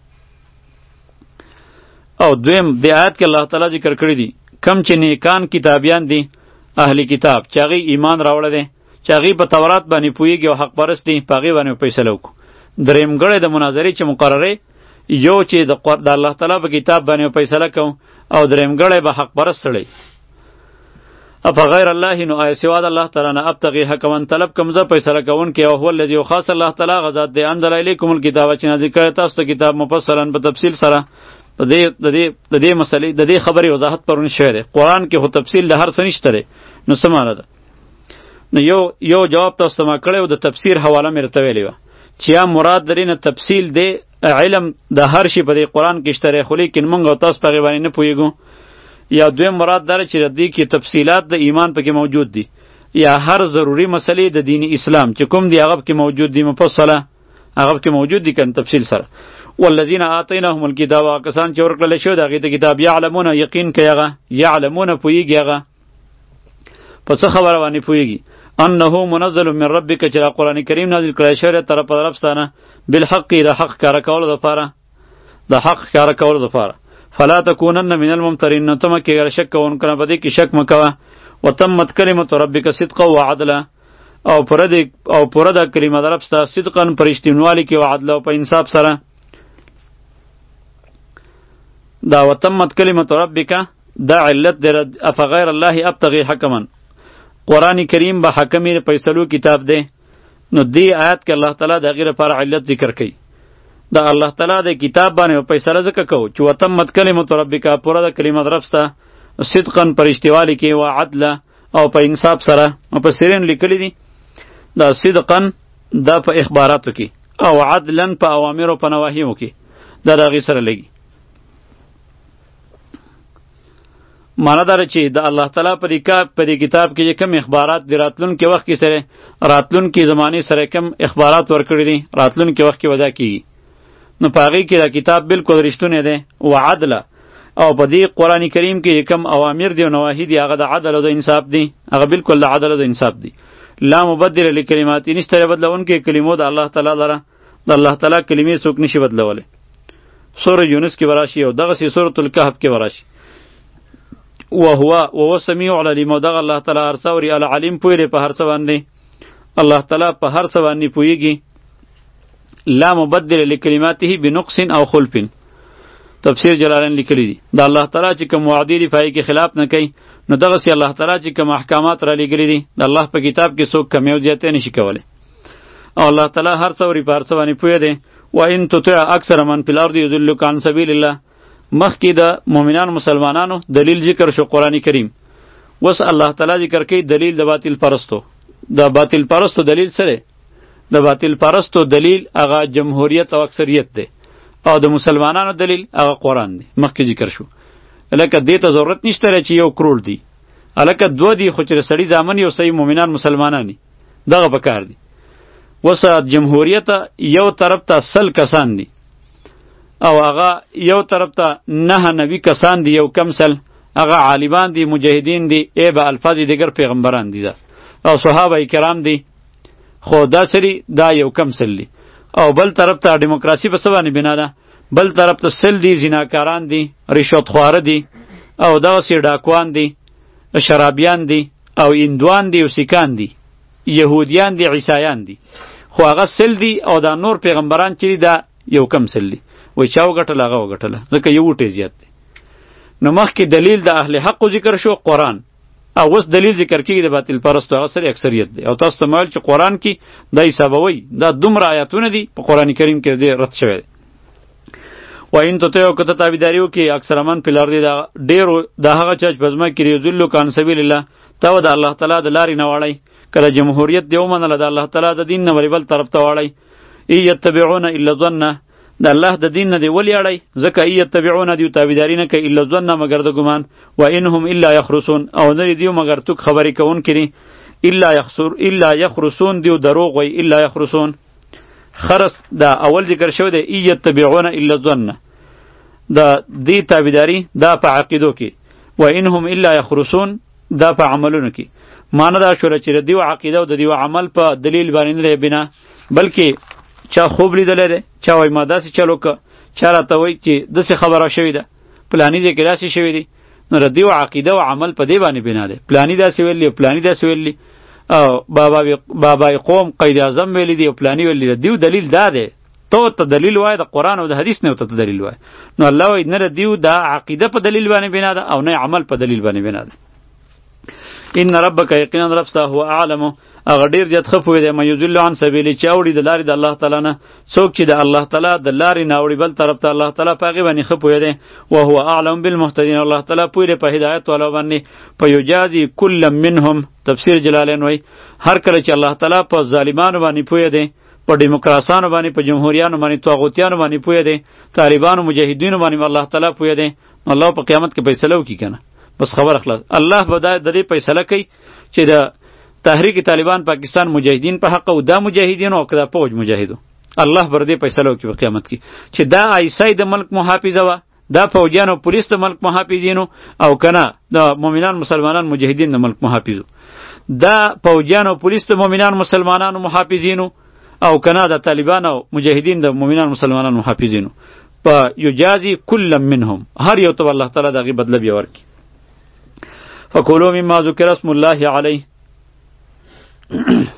او دویم د آیات کې الله تعالی ذکر کړی دی کم چې نیکان کتابیان دي اهلی کتاب چې هغه ایمان راوړل دي چې هغې په تورات باندې پوهېږي او حق پرست دي په هغې باندې فیصله وکړو. درېیمګړی د مناظرې چې مقررې یو چې د الله تعالی په کتاب باندې فیصله کوو او درېیمګړی به حق پرست سړی. افغیر الله نو آیا سوا د الله تعالی نه ابتغي حکما طلب کوم زه فیصله کوونکی او هو الذي خاص الله تعالی غزاد دی انزل الیکم الکتاب چې نازل کړی تاسو ته کتاب مفصلا په تفصیل سره. د دې د دې د دې مسلې د دې خبرې وضاحت پرون شوی دی. قرآن کې خو تفصیل د هر څه نشته دی. نو څه معنی ده؟ نو یو یو جواب تاسو ته ما کړی و د تفسیر حواله مې درته ویلې وه چې یا مراد درې نه تفصیل دی علم د هر شي په دې قرآن کې شته دی خو لیکن موږ او تاسو په هغې باندې نه پوهېږو. یا دویم مراد دا چې د دې کې تفصیلات د ایمان پکې موجود دي یا هر ضروری مسلې د دین اسلام چې کوم دی هغه پکې موجود دي مفصله هغه پکې موجود دي کنه تفصیل سره. والذین آتیناهم الکتاب کسان چې ورکړل شوی د هغې ته کتاب یعلمون یقین کوي هغه یعلمون پوهېږي هغه په څه خبره باندې پوهېږي انه منزل من ربک چې دا قرآن کریم نازل کړی شوی دی طرف طرف ستانه بالحق د حق ښکاره کولو دپاره د حق ښکاره کولو دپاره. فلا تکونن من الممترین نو ته مه کېږه شک کوونکو نه په دې کې شک مه کوه. وتمت کلمة ربک صدقا وعدلا او پوره د او پوره د کلمه د رب ستا صدقا په رښتینوالي کې وعدلا او په انصاف سره. دا وتمت کلمة ربک دا علت دی افغیر الله ابتغي حکما قرآن کریم به حکمی فیصلو کتاب دی. نو دی آیات کې الله تعالی د هغې لپاره علت ذکر کوي. دا الله تعالی د کتاب باندې فیصله ځکه کوو چې وتمت کلمة ربک پوره د کلمه د رب ستا صدقا په رښتیوالي کې و عدلا او په انصاف سره. مفسرین لیکلي دي دا صدقا دا په اخباراتو کې او عدلا په اوامرو په نواهیو کې دا د هغې سره لګي. معنی دا چې د الله تعالی په دې په دې کتاب کې کوم اخبارات د راتلونکي وخت کې سره راتلونکي زمانې سره کوم اخبارات ورکړي دي راتلونکي وخت کې ودا کیږي. نو په هغې کې دا کتاب بالکل رښتونی دی و عدله او په دې قرآن کریم کې کوم اوامر دي او نواهي دي هغه د عدل او د انصاف دي هغه بالکل د عدل او د انصاف دي. لا مبدل لکلماتی نشته بدلونکي کلمو د الله تعالی لره د الله تعالی کلمې څوک نشي بدلولی. سوره یونس کې وراشي او دغسې سورة الکهف کې وراشي وهو وهو سمیع العلیم او دغه الله تعالی هر څه اوري العلیم پوه دی په هر څه باندې. الله تعالی په هر څه باندې پوهېږي. لا مبدل لکلماته بنقص او خلف تفسیر جلالین لیکلی دي د الله تعالی چې کوم وعدې دي په هغې کې خلاف نه کوي. نو دغسې الله تعالی چې کوم احکامات را لیږلي دي د الله په کتاب کې څوک کمی او زیاتی نشي کولی. او الله تعالی هر څه اوري په هر څه باندې پوه دی. وان تطع اکثر من فی الارض یضلک عن سبیل الله مخکې د مؤمنان مسلمانانو دلیل ذکر شو قرآن کریم. وس الله تعالی ذکر کوي دلیل د باطل پرستو. د باطل پرستو دلیل څه دی؟ د باطل پرستو دلیل هغه جمهوریت او اکثریت دی او د مسلمانانو دلیل هغه قرآن دی. مخکې ذکر شو لکه دې ته ضرورت نشته چې یو کروڑ دی هلکه دوه دی خو چې د سړي زامن یو صحیح مؤمنان مسلمانان دي دغه پکار دی. وس جمهوریت یو طرف ته سل کسان دي او هغه یو طرف ته نه نوي کسان دي یو کم سل هغه عالمان دي مجاهدین دي ای به الفاظ دیگر پیغمبران دي او صحابه کرام دي خو دا سری دا یو کم سل دي. او بل طرف ته دیموکراسی په څه باندې بنا ده بل طرف ته سل دي زناکاران دي رشوت خواره دي او دغسې ډاکوان دي شرابیان دي او هندوان دي او سیکان دي یهودیان دي عیسایان دي خو هغه سل دي او دا نور پیغمبران چې دا یو کم سل دي. وای چا وګټله هغه وګټله ځکه یو وټی زیات دی. نو مخکې دلیل د اهل حق ذکر شو قرآن او اوس دلیل ذکر کېږي د باطل پرستو هغه سره اکثریت دی. او تاسو ته مایل چې قرآن کې دا حسابوئ دا دومره آیاتونه دي په قرآن کریم کې دی رد شوی دی. وان تطیعوا که ته تابعداري وکړې اکثر من فی الارض د ډېرو د هغه چا چې په ځمکه کې یضلک عن سبیل الله ته د الله تعالی د لارې نه واړئ کله جمهوریت دې ومنله د الله تعالی د دین نه ولې بل طرف ته واړئ. ای یتبعون الا الظن د الله د دین نه دی ولې اړئ ځکه ای یتبعون دیو تابعداري نه کوي الا الظن مگر د ګمان و انهم الا یخرسون او نه دیو مگر توک خبرې کوونکي دي الا یخسر الا یخرسون دیو دروغ وی الا یخرسون. خرس دا اول ذکر شوی دی ای یتبعون الا الظن دا دی تابعداري دا په عقیدو کې و انهم الا یخرسون دا په عملونو کې. معنی دا شوله چې دیو عقیده او د دیو عمل په دلیل باندې نه بنا بلکې چا خوب لیدلی دی چا وایي ما داسې چل وکړه چا راته وایي چې داسې خبره شوې ده پلاني ځای کې داسې شوې دي. نو د دیو عقیده او عمل په دې باندې بنا دی پلاني داسې ویلي پلاني داسې ویلي او بابا بابا قوم قید اعظم ویلی دی او پلانی ویلی دی دیو دلیل دا دی تو ته دلیل وای د قران او د حدیث نه ته دلیل وای نو الله وای نه دیو دا عقیده په دلیل باندې بنا ده او نه عمل په دلیل باندې بنا ده ان ربک یقینا رب ستا هو اعلم اغه ډیر جت خفوی دی مې یذل عن سبیل چاوړي د لارې د الله تعالی نه څوک چې د الله تعالی د لارې ناوړي بل طرف ته الله تعالی پاغي باندې خفوی دی او هو اعلم بالمهتدین الله تعالی پوره په هدایت والا باندې په یجازي کل منهم تفسیر جلالین وای هر کله چې الله تعالی په ظالمانو باندې پوی دی په دیموکراسانو باندې په جمهوریانو باندې طاغوتیانو باندې پوی دی طالبانو مجاهدینو باندې الله تعالی پوی دی الله په قیامت کې فیصله وکړي کنه بس خبر اخلاص الله به د دې فیصله کوي چې د تحریک طالبان پاکستان مجاهدین په حق او دا مجاهدین او کدا فوج مجاهدو الله بر دې فیصله وکړي په قیامت کې چې دا ایسای د ملک محافظه و دا فوجیان او پولیس د ملک محافظینو او کنه د مؤمنان مسلمانان مجاهدین د ملک محافظو دا فوجیان او پولیس د مؤمنان مسلمانانو محافظینو او کنه د طالبان او مجاهدین د مؤمنان مسلمانانو محافظینو په یجازي کل منهم هر یو ته الله تعالی دغه بدله بیا ورکړي فکلوا مما ذکر اسم الله علیه